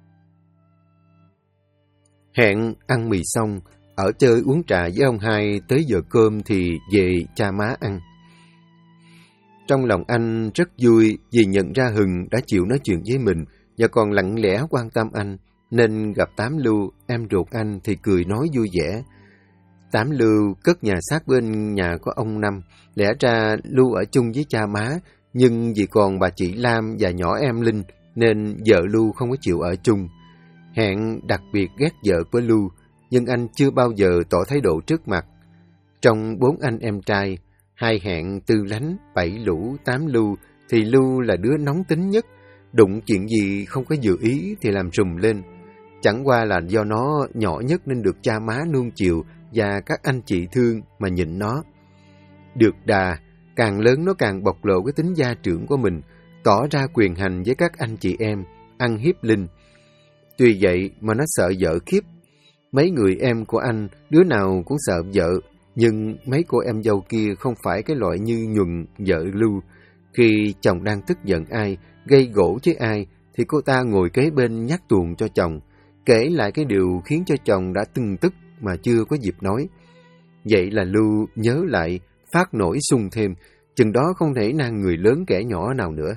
Hẹn ăn mì xong, ở chơi uống trà với ông hai, tới giờ cơm thì về cha má ăn. Trong lòng anh rất vui vì nhận ra Hừng đã chịu nói chuyện với mình và còn lặng lẽ quan tâm anh, nên gặp Tám Lưu, em ruột anh thì cười nói vui vẻ. Tám Lưu cất nhà sát bên nhà của ông Năm, lẽ ra Lưu ở chung với cha má, nhưng vì còn bà chị Lam và nhỏ em Linh nên vợ Lưu không có chịu ở chung. Hẹn đặc biệt ghét vợ của Lưu, nhưng anh chưa bao giờ tỏ thái độ trước mặt. Trong 4 anh em trai, 2 Hẹn, Tư Lánh, 7 Lũ, 8 Lưu thì Lưu là đứa nóng tính nhất, đụng chuyện gì không có dự ý thì làm rùm lên. Chẳng qua là do nó nhỏ nhất nên được cha má nuông chiều và các anh chị thương mà nhịn nó. Được đà, càng lớn nó càng bộc lộ cái tính gia trưởng của mình, tỏ ra quyền hành với các anh chị em, ăn hiếp Linh. Tuy vậy mà nó sợ vợ khiếp. Mấy người em của anh, đứa nào cũng sợ vợ, Nhưng mấy cô em dâu kia không phải cái loại như Nhuần, vợ Lưu. Khi chồng đang tức giận ai, gây gổ với ai, thì cô ta ngồi kế bên nhắc tuồng cho chồng, kể lại cái điều khiến cho chồng đã từng tức mà chưa có dịp nói. Vậy là Lưu nhớ lại, phát nổi sung thêm, chừng đó không thể nan người lớn kẻ nhỏ nào nữa.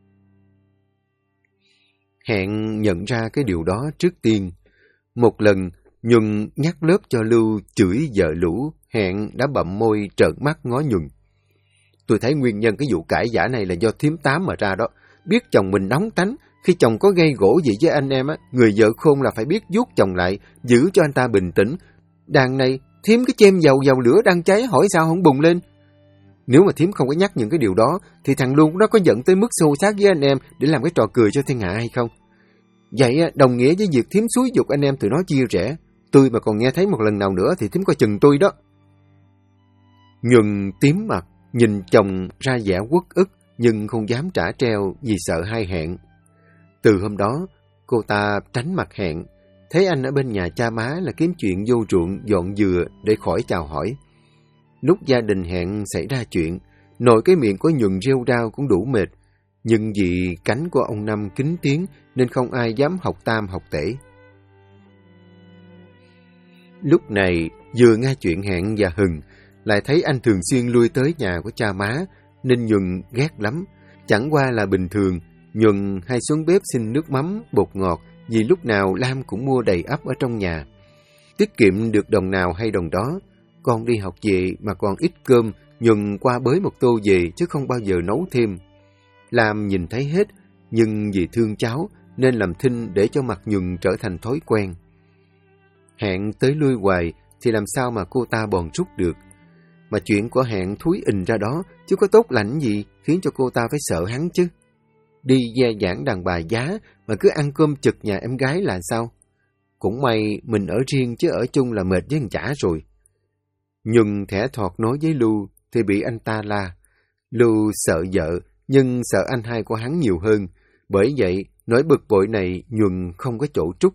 Hẹn nhận ra cái điều đó trước tiên. Một lần, Nhuần nhắc lớp cho Lưu chửi vợ lũ, Hẹn đã bậm môi trợn mắt ngó Nhuần. Tôi thấy nguyên nhân cái vụ cãi vã này là do thím Tám mà ra đó. Biết chồng mình nóng tánh, khi chồng có gây gổ gì với anh em á, người vợ khôn là phải biết vuốt chồng lại, giữ cho anh ta bình tĩnh. Đàn này, thím cái chêm dầu lửa đang cháy, hỏi sao không bùng lên. Nếu mà thím không có nhắc những cái điều đó, thì thằng Luân nó có giận tới mức xô xát với anh em để làm cái trò cười cho thiên hạ hay không? Vậy đồng nghĩa với việc thím xúi giục anh em tụi nó chia rẽ. Tôi mà còn nghe thấy một lần nào nữa thì thím coi chừng tôi đó. Nhuần tím mặt, nhìn chồng ra vẻ uất ức, nhưng không dám trả treo vì sợ hai Hẹn. Từ hôm đó, cô ta tránh mặt Hẹn, thấy anh ở bên nhà cha má là kiếm chuyện vô ruộng dọn dừa để khỏi chào hỏi. Lúc gia đình Hẹn xảy ra chuyện, nội cái miệng của Nhuần rêu rao cũng đủ mệt, nhưng vì cánh của ông Năm kín tiếng nên không ai dám học tam học tể. Lúc này, vừa nghe chuyện Hẹn và Hừng, lại thấy anh thường xuyên lui tới nhà của cha má, nên Nhuần ghét lắm. Chẳng qua là bình thường, Nhuần hay xuống bếp xin nước mắm, bột ngọt, vì lúc nào Lam cũng mua đầy ắp ở trong nhà. Tiết kiệm được đồng nào hay đồng đó. Con đi học về mà còn ít cơm, Nhuần qua bới một tô về chứ không bao giờ nấu thêm. Lam nhìn thấy hết, nhưng vì thương cháu nên làm thinh để cho mặt Nhuần trở thành thói quen. Hẹn tới lui hoài thì làm sao mà cô ta bòn rút được. Mà chuyện của Hẹn thúi ình ra đó chứ có tốt lành gì khiến cho cô ta phải sợ hắn chứ. Đi ve vãn đàn bà giá mà cứ ăn cơm chực nhà em gái là sao? Cũng may mình ở riêng chứ ở chung là mệt với thằng chả rồi. Nhuần thẻ thọt nói với Lưu thì bị anh ta la. Lưu sợ vợ nhưng sợ anh hai của hắn nhiều hơn. Bởi vậy nỗi bực bội này Nhuần không có chỗ trút.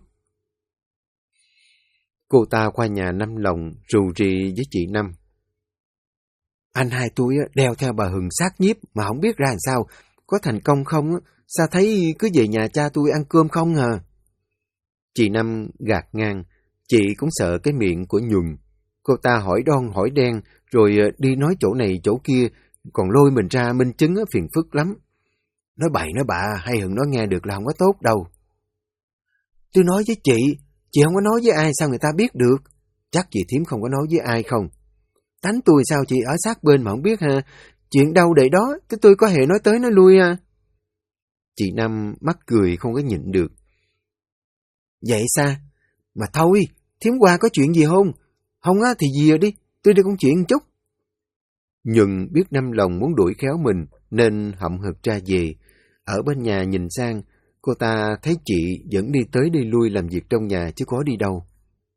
Cô ta qua nhà Năm Lòng rù rì với chị Năm. Anh hai tôi đeo theo bà Hừng sát nhiếp mà không biết ra làm sao. Có thành công không? Sao thấy cứ về nhà cha tôi ăn cơm không à? Chị Năm gạt ngang. Chị cũng sợ cái miệng của Nhuần. Cô ta hỏi đon hỏi đen rồi đi nói chỗ này chỗ kia, còn lôi mình ra minh chứng phiền phức lắm. Nói bậy nói bạ hay Hừng nó nghe được là không có tốt đâu. Tôi nói với chị không có nói với ai sao người ta biết được? Chắc chị thím không có nói với ai không? Tánh tôi sao chị ở sát bên mà không biết ha? Chuyện đâu để đó, cái tôi có hề nói tới nói lui ha. Chị Năm mắc cười không có nhịn được. Vậy sao? Mà thôi, thím qua có chuyện gì không? Không á thì về đi, tôi đi công chuyện một chút. Nhuần biết Năm Lòng muốn đuổi khéo mình nên hậm hực ra về. Ở bên nhà nhìn sang, cô ta thấy chị vẫn đi tới đi lui làm việc trong nhà chứ có đi đâu.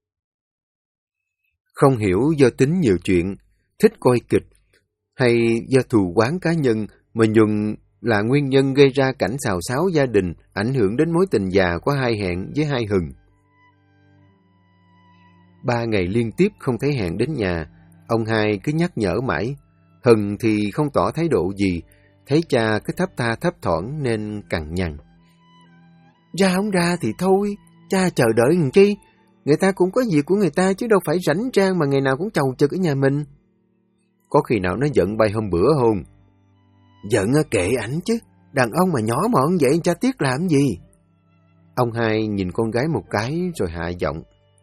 Không hiểu do tính nhiều chuyện, thích coi kịch, hay do thù oán cá nhân mà Nhuần là nguyên nhân gây ra cảnh xào xáo gia đình, ảnh hưởng đến mối tình già của hai Hẹn với hai Hừng. 3 ngày liên tiếp không thấy Hẹn đến nhà, ông hai cứ nhắc nhở mãi. Hừng thì không tỏ thái độ gì, thấy cha cứ thấp tha thấp thỏm nên cằn nhằn. Ra không ra thì thôi, cha chờ đợi làm chi? Người ta cũng có việc của người ta chứ đâu phải rảnh rang mà ngày nào cũng chầu chực ở nhà mình. Có khi nào nó giận bay hôm bữa không? Giận kệ ảnh chứ, đàn ông mà nhỏ mọn vậy cha tiếc làm gì? Ông hai nhìn con gái một cái rồi hạ giọng.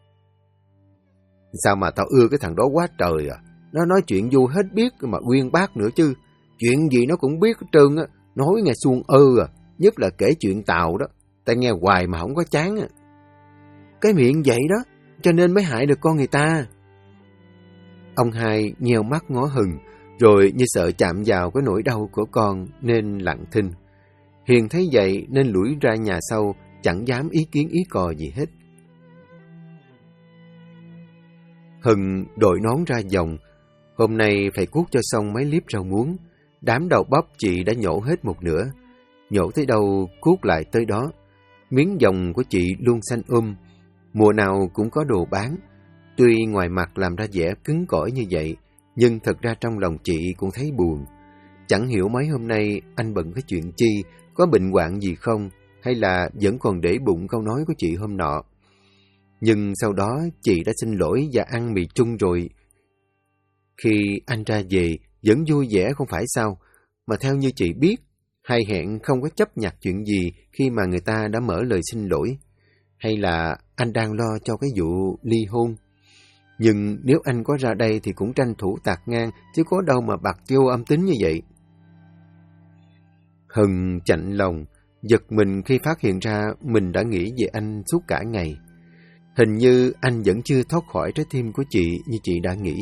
Sao mà tao ưa cái thằng đó quá trời à? Nó nói chuyện vô hết biết mà uyên bác nữa chứ. Chuyện gì nó cũng biết hết trơn á, nói nghe suông à. Nhất là kể chuyện Tàu đó, tao nghe hoài mà không có chán à. Cái miệng vậy đó, cho nên mới hại được con người ta. Ông hai nheo mắt ngó Hừng, rồi như sợ chạm vào cái nỗi đau của con nên lặng thinh. Hiền thấy vậy nên lủi ra nhà sau, chẳng dám ý kiến ý cò gì hết. Hừng đội nón ra vòng. Hôm nay phải cuốc cho xong mấy liếp rau muống. Đám đầu bắp chị đã nhổ hết một nửa. Nhổ tới đâu cuốc lại tới đó. Miếng vòng của chị luôn xanh mùa nào cũng có đồ bán. Tuy ngoài mặt làm ra vẻ cứng cỏi như vậy, nhưng thật ra trong lòng chị cũng thấy buồn. Chẳng hiểu mấy hôm nay anh bận cái chuyện chi, có bệnh hoạn gì không, hay là vẫn còn để bụng câu nói của chị hôm nọ. Nhưng sau đó chị đã xin lỗi và ăn mì chung rồi. Khi anh ra về, vẫn vui vẻ không phải sao, mà theo như chị biết, hai hẹn không có chấp nhặt chuyện gì khi mà người ta đã mở lời xin lỗi. Hay là anh đang lo cho cái vụ ly hôn? Nhưng nếu anh có ra đây thì cũng tranh thủ tạt ngang, chứ có đâu mà bạc vô âm tính như vậy. Hân chạnh lòng, giật mình khi phát hiện ra mình đã nghĩ về anh suốt cả ngày. Hình như anh vẫn chưa thoát khỏi trái tim của chị như chị đã nghĩ.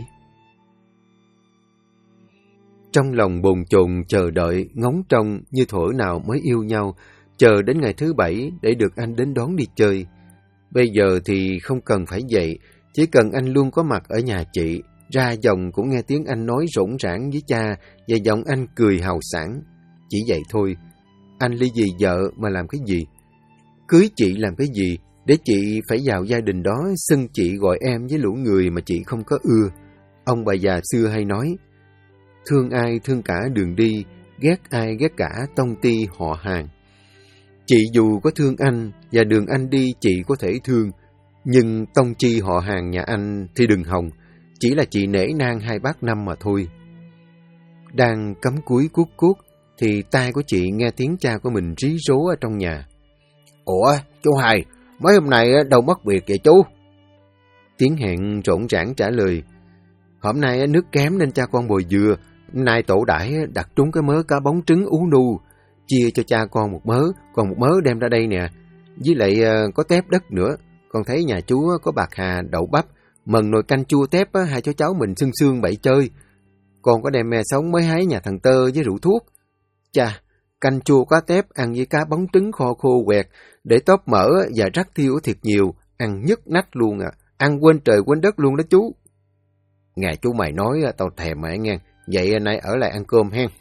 Trong lòng bồn chồn chờ đợi, ngóng trông như thuở nào mới yêu nhau, chờ đến ngày thứ 7 để được anh đến đón đi chơi. Bây giờ thì không cần phải vậy, chỉ cần anh luôn có mặt ở nhà chị, ra dòng cũng nghe tiếng anh nói rỗng rãng với cha và giọng anh cười hào sảng. Chỉ vậy thôi, anh ly dị vợ mà làm cái gì? Cưới chị làm cái gì để chị phải vào gia đình đó xưng chị gọi em với lũ người mà chị không có ưa? Ông bà già xưa hay nói, thương ai thương cả đường đi, ghét ai ghét cả tông ty họ hàng. Chị dù có thương anh và đường anh đi chị có thể thương, nhưng tông chi họ hàng nhà anh thì đừng hòng, chỉ là chị nể nang 2 bát năm mà thôi. Đang cắm cúi cuốc cuốc thì tai của chị nghe tiếng cha của mình rí rố ở trong nhà. Ủa, chú Hai, mấy hôm nay đâu mất việc vậy chú? Tiếng hẹn rộn rãng trả lời, hôm nay nước kém nên cha con bồi dừa, nay tổ đãi đặt trúng cái mớ cá bóng trứng ú nu, chia cho cha con một mớ, còn một mớ đem ra đây nè, với lại có tép đất nữa. Con thấy nhà chú có bạc hà, đậu bắp, mần nồi canh chua tép, hai cho cháu mình sương sương bậy chơi. Con có đem me sống mới hái nhà thằng Tơ với rượu thuốc. Chà, canh chua cá tép ăn với cá bóng trứng kho khô quẹt, để tóp mỡ và rắc thiêu thiệt nhiều, ăn nhức nách luôn à, ăn quên trời quên đất luôn đó chú. Nghe chú mày nói tao thèm mày nghe, vậy nay ở lại ăn cơm hen.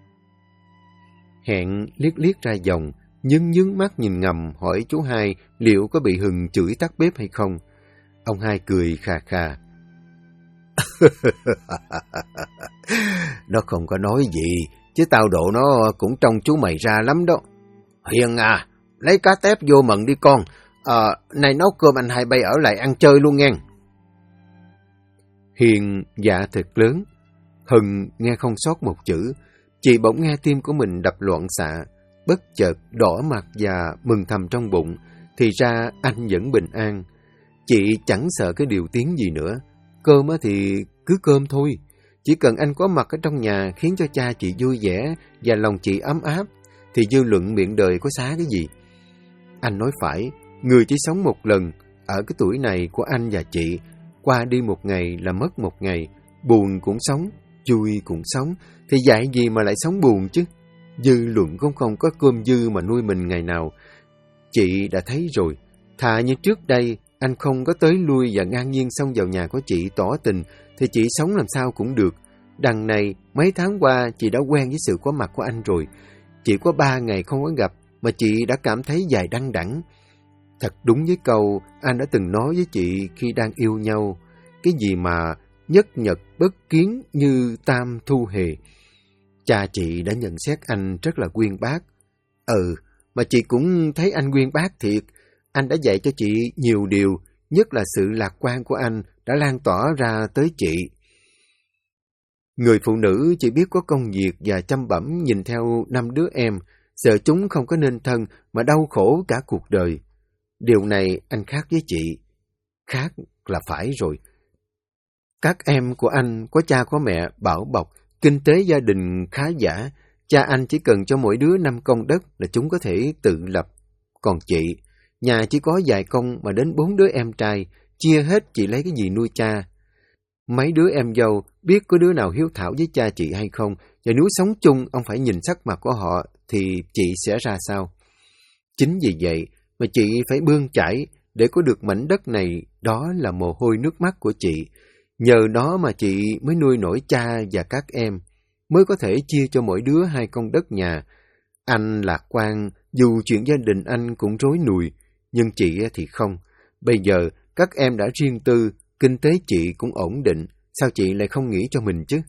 Hẹn liếc liếc ra dòng, nhướng mắt nhìn ngầm hỏi chú Hai liệu có bị Hừng chửi tắt bếp hay không. Ông Hai cười khà khà. Nó không có nói gì, chứ tao độ nó cũng trông chú mày ra lắm đó. Hiền à, lấy cá tép vô mận đi con, này nấu cơm anh Hai bay ở lại ăn chơi luôn nghe. Hiền dạ thật lớn. Hừng nghe không sót một chữ, chị bỗng nghe tim của mình đập loạn xạ, bất chợt đỏ mặt và mừng thầm trong bụng, thì ra anh vẫn bình an. Chị chẳng sợ cái điều tiếng gì nữa, cơm thì cứ cơm thôi, chỉ cần anh có mặt ở trong nhà khiến cho cha chị vui vẻ và lòng chị ấm áp, thì dư luận miệng đời có xá cái gì. Anh nói phải, người chỉ sống một lần, ở cái tuổi này của anh và chị, qua đi một ngày là mất một ngày, buồn cũng sống, vui cũng sống, thì dạy gì mà lại sống buồn chứ. Dư luận cũng không có cơm dư mà nuôi mình ngày nào. Chị đã thấy rồi, thà như trước đây, anh không có tới lui và ngang nhiên xông vào nhà của chị tỏ tình, thì chị sống làm sao cũng được. Đằng này, mấy tháng qua, chị đã quen với sự có mặt của anh rồi. Chỉ có 3 ngày không có gặp, mà chị đã cảm thấy dài đăng đẳng. Thật đúng với câu anh đã từng nói với chị khi đang yêu nhau, cái gì mà nhất nhật bất kiến như tam thu hề. Cha chị đã nhận xét anh rất là uyên bác. Mà chị cũng thấy anh uyên bác thiệt. Anh đã dạy cho chị nhiều điều, nhất là sự lạc quan của anh đã lan tỏa ra tới chị. Người phụ nữ chỉ biết có công việc và chăm bẵm nhìn theo 5 đứa em, sợ chúng không có nên thân mà đau khổ cả cuộc đời. Điều này anh khác với chị. Khác là phải rồi. Các em của anh có cha có mẹ bảo bọc, kinh tế gia đình khá giả. Cha anh chỉ cần cho mỗi đứa 5 công đất là chúng có thể tự lập. Còn chị, nhà chỉ có vài công mà đến 4 đứa em trai, chia hết chị lấy cái gì nuôi cha. Mấy đứa em dâu biết có đứa nào hiếu thảo với cha chị hay không, và nếu sống chung ông phải nhìn sắc mặt của họ thì chị sẽ ra sao. Chính vì vậy mà chị phải bươn chải để có được mảnh đất này, đó là mồ hôi nước mắt của chị. Nhờ đó mà chị mới nuôi nổi cha và các em, mới có thể chia cho mỗi đứa 2 công đất nhà. Anh lạc quan, dù chuyện gia đình anh cũng rối nùi, nhưng chị thì không. Bây giờ các em đã riêng tư, kinh tế chị cũng ổn định, sao chị lại không nghĩ cho mình chứ?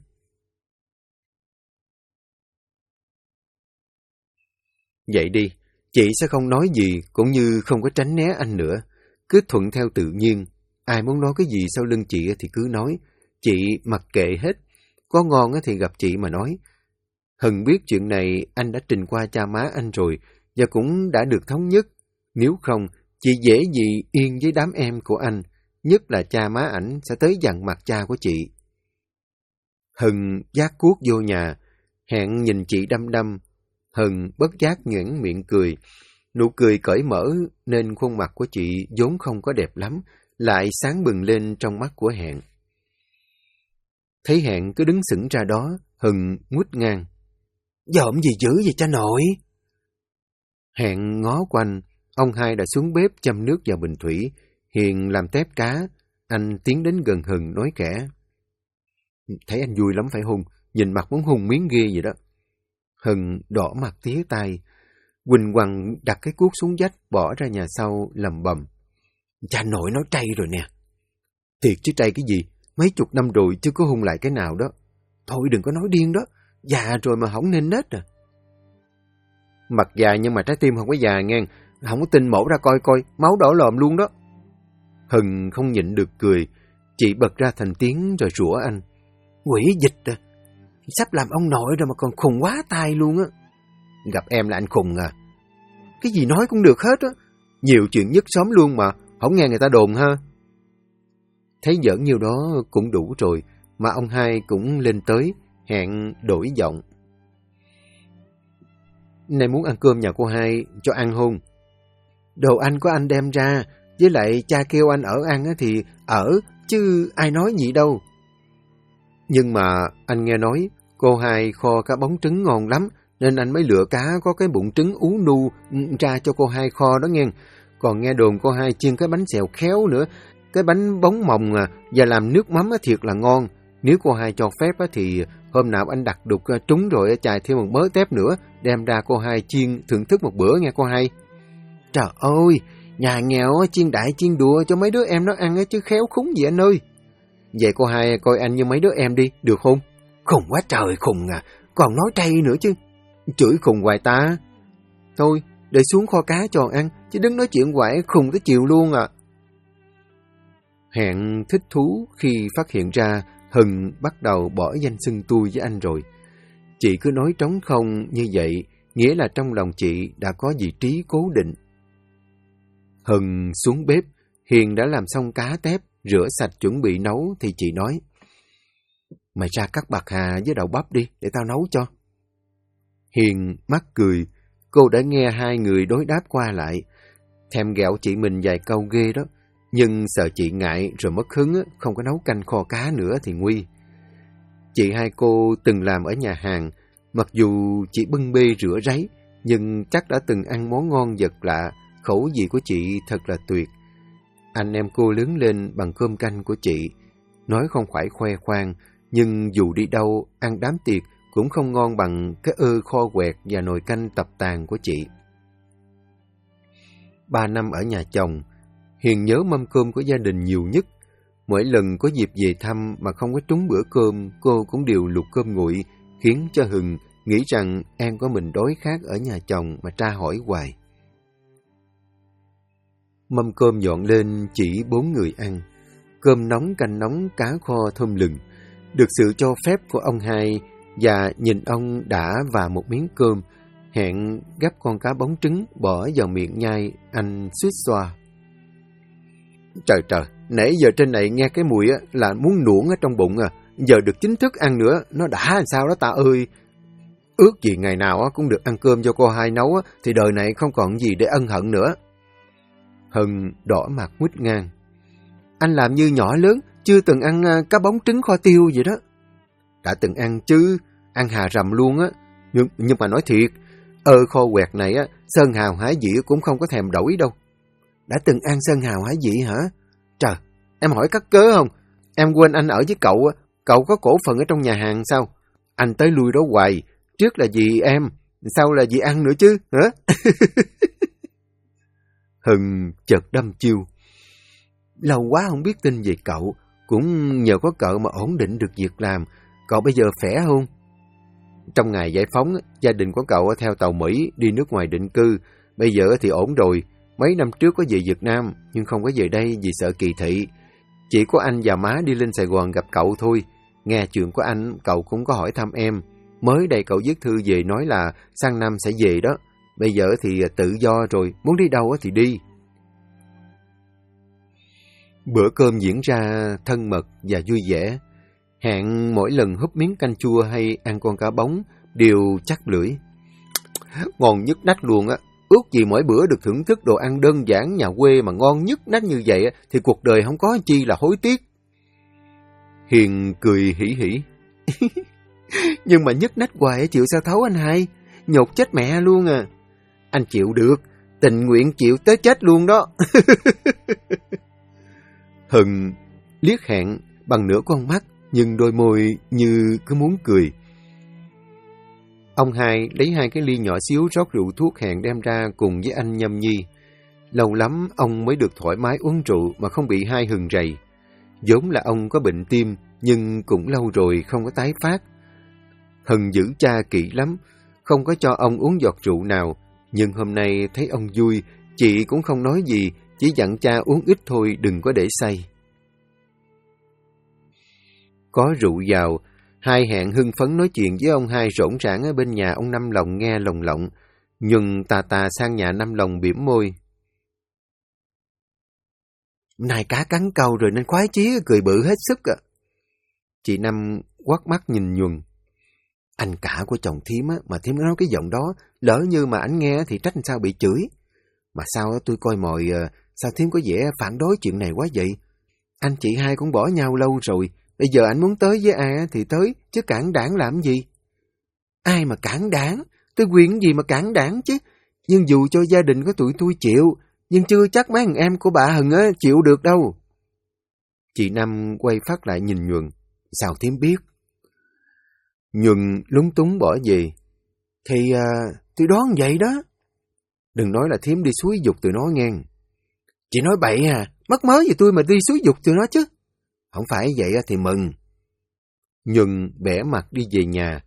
Vậy đi, chị sẽ không nói gì cũng như không có tránh né anh nữa. Cứ thuận theo tự nhiên. Ai muốn nói cái gì sau lưng chị thì cứ nói. Chị mặc kệ hết. Có ngon thì gặp chị mà nói. Hân biết chuyện này anh đã trình qua cha má anh rồi và cũng đã được thống nhất. Nếu không, chị dễ gì yên với đám em của anh. Nhất là cha má ảnh sẽ tới dằn mặt cha của chị. Hân vác cuốc vô nhà. Hẹn nhìn chị đăm đăm. Hân bất giác nhoẻn miệng cười. Nụ cười cởi mở nên khuôn mặt của chị vốn không có đẹp lắm, lại sáng bừng lên trong mắt của Hẹn. Thấy Hẹn cứ đứng sững ra đó, Hân ngút ngang. Dòm gì dữ vậy cha nội? Hẹn ngó quanh, ông hai đã xuống bếp châm nước vào bình thủy. Hiền làm tép cá. Anh tiến đến gần Hân nói khẽ. Thấy anh vui lắm phải không? Nhìn mặt muốn hung miếng ghê vậy đó. Hân đỏ mặt tía tai. Quỳnh Quằng đặt cái cuốc xuống vách, bỏ ra nhà sau, lầm bầm. Cha nội nói trây rồi nè. Thiệt chứ trây cái gì? Mấy chục năm rồi chưa có hung lại cái nào đó. Thôi đừng có nói điên đó. Già rồi mà không nên nết à. Mặt già nhưng mà trái tim không có già nghe. Không có tin mổ ra coi coi, máu đỏ lòm luôn đó. Hân không nhịn được cười. Chị bật ra thành tiếng rồi rủa anh. Quỷ dịch à. Sắp làm ông nội rồi mà còn khùng quá tai luôn á. Gặp em là anh khùng à. Cái gì nói cũng được hết á. Nhiều chuyện nhất xóm luôn mà, không nghe người ta đồn ha. Thấy giỡn nhiêu đó cũng đủ rồi, mà ông hai cũng lên tới, Hẹn đổi giọng. Này muốn ăn cơm nhà cô hai, cho ăn không? Đồ ăn có anh đem ra, với lại cha kêu anh ở ăn thì ở, chứ ai nói gì đâu. Nhưng mà anh nghe nói, cô hai kho cá bóng trứng ngon lắm, nên anh mới lựa cá có cái bụng trứng ú nu ra cho cô hai kho đó nghe. Còn nghe đồn cô hai chiên cái bánh xèo khéo nữa, cái bánh bóng mồng và làm nước mắm thiệt là ngon. Nếu cô hai cho phép thì hôm nào anh đặt đục trúng rồi chài thêm một mớ tép nữa, đem ra cô hai chiên thưởng thức một bữa nghe cô hai. Trời ơi, nhà nghèo chiên đại chiên đùa cho mấy đứa em nó ăn chứ khéo khúng gì anh ơi. Vậy cô hai coi anh như mấy đứa em đi, được không? Khùng quá trời khùng à, còn nói trây nữa chứ. Chửi khùng hoài ta. Thôi, để xuống kho cá cho ăn, chứ đứng nói chuyện hoài khùng tới chiều luôn à. Hẹn thích thú khi phát hiện ra Hân bắt đầu bỏ danh xưng tôi với anh rồi. Chị cứ nói trống không như vậy, nghĩa là trong lòng chị đã có vị trí cố định. Hân xuống bếp, Hiền đã làm xong cá tép, rửa sạch chuẩn bị nấu thì chị nói. Mày ra cắt bạc hà với đậu bắp đi, để tao nấu cho. Hiền mắc cười, cô đã nghe hai người đối đáp qua lại. Thèm ghẹo chị mình vài câu ghê đó, nhưng sợ chị ngại rồi mất hứng, không có nấu canh kho cá nữa thì nguy. Chị hai cô từng làm ở nhà hàng, mặc dù chỉ bưng bê rửa ráy, nhưng chắc đã từng ăn món ngon vật lạ, khẩu vị của chị thật là tuyệt. Anh em cô lớn lên bằng cơm canh của chị, nói không phải khoe khoang, nhưng dù đi đâu, ăn đám tiệc cũng không ngon bằng cái kho quẹt và nồi canh tập tàn của chị. 3 năm ở nhà chồng, Hiền nhớ mâm cơm của gia đình nhiều nhất. Mỗi lần có dịp về thăm mà không có trúng bữa cơm, cô cũng đều luộc cơm nguội, khiến cho Hừng nghĩ rằng An có mình đói khát ở nhà chồng mà tra hỏi hoài. Mâm cơm dọn lên chỉ 4 người ăn. Cơm nóng canh nóng cá kho thơm lừng. Được sự cho phép của ông hai và nhìn ông đã và một miếng cơm, Hẹn gắp con cá bóng trứng bỏ vào miệng nhai, anh suýt xoa. Trời trời, nãy giờ trên này nghe cái mùi là muốn nuốt ở trong bụng à, giờ được chính thức ăn nữa, nó đã làm sao đó ta ơi. Ước gì ngày nào cũng được ăn cơm cho cô hai nấu thì đời này không còn gì để ân hận nữa. Hân đỏ mặt nguýt ngang. Anh làm như nhỏ lớn, chưa từng ăn cá bóng trứng kho tiêu vậy đó. Đã từng ăn chứ, ăn hà rầm luôn á, nhưng mà nói thiệt, kho quẹt này sơn hào hải vị cũng không có thèm đổi đâu. Đã từng ăn sơn hào hải vị hả? Trời, em hỏi cắt cớ không? Em quên anh ở với cậu, cậu có cổ phần ở trong nhà hàng sao? Anh tới lui đó hoài, trước là vì em, sau là vì ăn nữa chứ, hả? Hân chợt đâm chiêu. Lâu quá không biết tin về cậu, cũng nhờ có cậu mà ổn định được việc làm. Cậu bây giờ khỏe không? Trong ngày giải phóng, gia đình của cậu theo tàu Mỹ đi nước ngoài định cư. Bây giờ thì ổn rồi. Mấy năm trước có về Việt Nam, nhưng không có về đây vì sợ kỳ thị. Chỉ có anh và má đi lên Sài Gòn gặp cậu thôi. Nghe chuyện của anh, cậu cũng có hỏi thăm em. Mới đây cậu viết thư về nói là sang năm sẽ về đó. Bây giờ thì tự do rồi, muốn đi đâu thì đi. Bữa cơm diễn ra thân mật và vui vẻ. Hạng mỗi lần húp miếng canh chua hay ăn con cá bóng đều chắc lưỡi. Ngon nhất nách luôn á. Ước gì mỗi bữa được thưởng thức đồ ăn đơn giản nhà quê mà ngon nhất nách như vậy thì cuộc đời không có chi là hối tiếc. Hiền cười hỉ hỉ. Nhưng mà nhất nách hoài chịu sao thấu anh hai? Nhột chết mẹ luôn à. Anh chịu được, tình nguyện chịu tới chết luôn đó. Hân liếc Hạng bằng nửa con mắt, nhưng đôi môi như cứ muốn cười. Ông hai lấy 2 cái ly nhỏ xíu rót rượu thuốc Hạng đem ra cùng với anh nhâm nhi. Lâu lắm ông mới được thoải mái uống rượu mà không bị hai Hừng rầy. Vốn là ông có bệnh tim, nhưng cũng lâu rồi không có tái phát. Hân giữ cha kỹ lắm, không có cho ông uống giọt rượu nào. Nhưng hôm nay thấy ông vui, chị cũng không nói gì, chỉ dặn cha uống ít thôi, đừng có để say. Có rượu vào, hai Hạng hưng phấn nói chuyện với ông hai rỗn rãng ở bên nhà ông Năm Lòng nghe lồng lộng. Nhưng tà sang nhà Năm Lòng bỉm môi. Này cá cắn câu rồi nên khoái chí, cười bự hết sức à. Chị Năm quắt mắt nhìn nhuần. Anh cả của chồng thím á, mà thím nói cái giọng đó, lỡ như mà anh nghe thì trách sao bị chửi. Mà sao tôi coi mồi, sao thím có vẻ phản đối chuyện này quá vậy? Anh chị hai cũng bỏ nhau lâu rồi, bây giờ anh muốn tới với ai thì tới, chứ cản đảng làm gì? Ai mà cản đảng? Tôi quyền gì mà cản đảng chứ? Nhưng dù cho gia đình có tụi tôi chịu, nhưng chưa chắc mấy thằng em của bà Hừng á chịu được đâu. Chị Năm quay phát lại nhìn Nhuần. Sao thím biết? Nhuần lúng túng bỏ về. Thì tôi đoán vậy đó. Đừng nói là thím đi xúi giục tụi nó ngang. Chị nói bậy à, mắc mớ gì tôi mà đi xúi giục tụi nó chứ. Không phải vậy thì mừng. Nhuần bẻ mặt đi về nhà.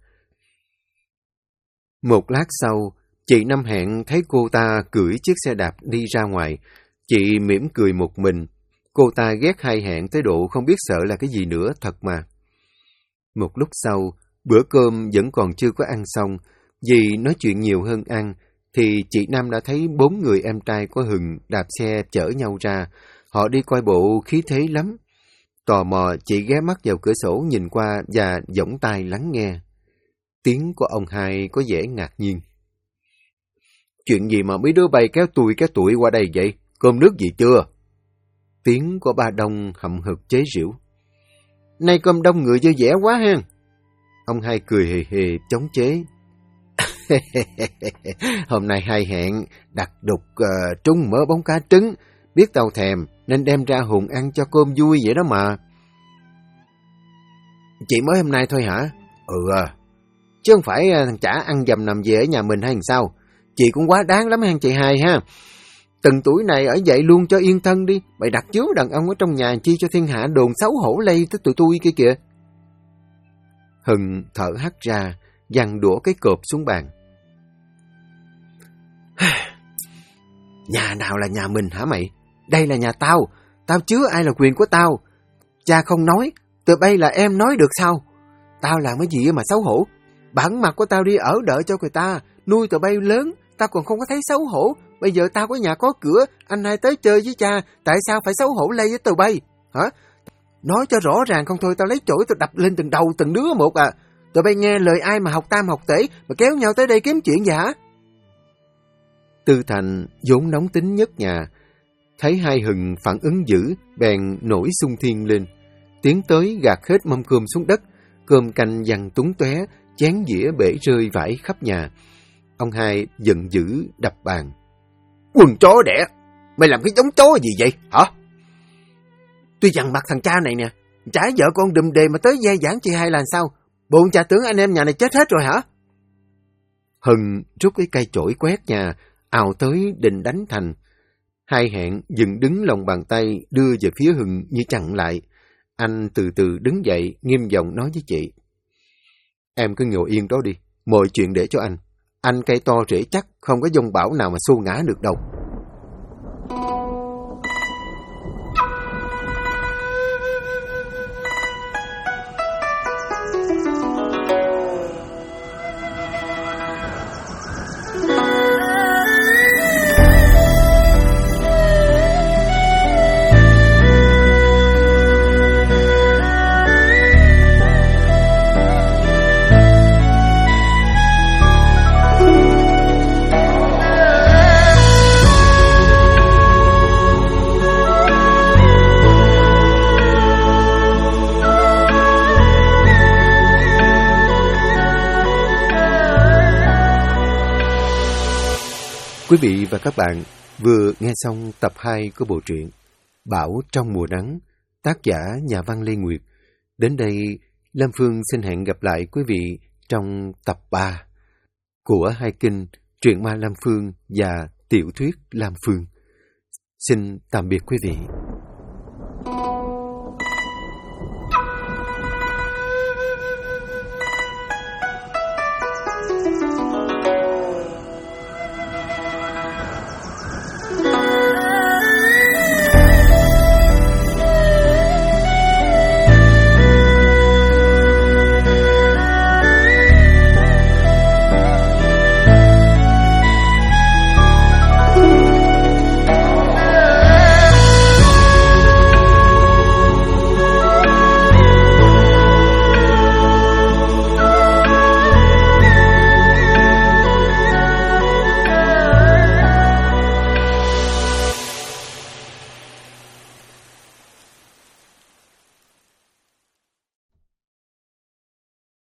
Một lát sau, chị Năm Hẹn thấy cô ta cưỡi chiếc xe đạp đi ra ngoài. Chị mỉm cười một mình. Cô ta ghét hai Hẹn tới độ không biết sợ là cái gì nữa, thật mà. Một lúc sau, bữa cơm vẫn còn chưa có ăn xong. Vì nói chuyện nhiều hơn ăn, thì chị Năm đã thấy 4 người em trai của Hừng đạp xe chở nhau ra. Họ đi coi bộ khí thế lắm. Tò mò, chị ghé mắt vào cửa sổ nhìn qua và giỏng tai lắng nghe. Tiếng của ông hai có vẻ ngạc nhiên. Chuyện gì mà mấy đứa bay kéo tụi qua đây vậy? Cơm nước gì chưa? Tiếng của ba Đông hậm hực chế giễu. Nay cơm đông người vui vẻ quá ha. Ông hai cười hề hề chống chế. Hôm nay hai Hẹn đặt đục trúng mỡ bóng cá trứng. Biết tao thèm nên đem ra Hùng ăn cho cơm vui vậy đó mà. Chị mới hôm nay thôi hả? Chứ không phải thằng chả ăn dầm nằm về ở nhà mình hay sao? Chị cũng quá đáng lắm hả chị hai ha. Từng tuổi này ở vậy luôn cho yên thân đi. Mày đặt chứa đàn ông ở trong nhà chi cho thiên hạ đồn xấu hổ lây tới tụi tôi kia kìa. Hừng thở hắt ra, giằng đũa cái cộp xuống bàn. Nhà nào là nhà mình hả mày? Đây là nhà tao. Tao chứa ai là quyền của tao. Cha không nói, tụi bay là em nói được sao? Tao làm cái gì mà xấu hổ? Bản mặt của tao đi ở đợi cho người ta, nuôi tụi bay lớn, tao còn không có thấy xấu hổ. Bây giờ tao có nhà có cửa, anh hai tới chơi với cha, tại sao phải xấu hổ lây với tụi bay? Hả? Nói cho rõ ràng không thôi tao lấy chổi tao đập lên từng đầu từng đứa một à. Tụi bay nghe lời ai mà học tam học tể mà kéo nhau tới đây kiếm chuyện vậy hả? Tư Thành vốn nóng tính nhất nhà, thấy hai Hừng phản ứng dữ, bèn nổi xung thiên lên. Tiến tới gạt hết mâm cơm xuống đất, cơm canh văng túng tóe, chén dĩa bể rơi vãi khắp nhà. Ông hai giận dữ đập bàn. Quần chó đẻ! Mày làm cái giống chó gì vậy, hả? Tôi dằn mặt thằng cha này nè, chả vợ con đùm đề mà tới dai dãn chị hai là sao? Bộ cha tưởng anh em nhà này chết hết rồi hả? Hừng rút cái cây chổi quét nhà, ào tới định đánh Thành. Hai Hẹn dừng đứng lòng bàn tay đưa về phía Hưng như chặn lại. Anh từ từ đứng dậy, nghiêm giọng nói với chị. Em cứ ngồi yên đó đi, mọi chuyện để cho anh. Anh cây to rễ chắc, không có dông bão nào mà xô ngã được đâu. Quý vị và các bạn vừa nghe xong tập 2 của bộ truyện Bão trong mùa nắng, tác giả nhà văn Lê Nguyệt. Đến đây, Lam Phương xin hẹn gặp lại quý vị trong tập 3 của hai kênh Truyện Ma Lam Phương và Tiểu thuyết Lam Phương. Xin tạm biệt quý vị.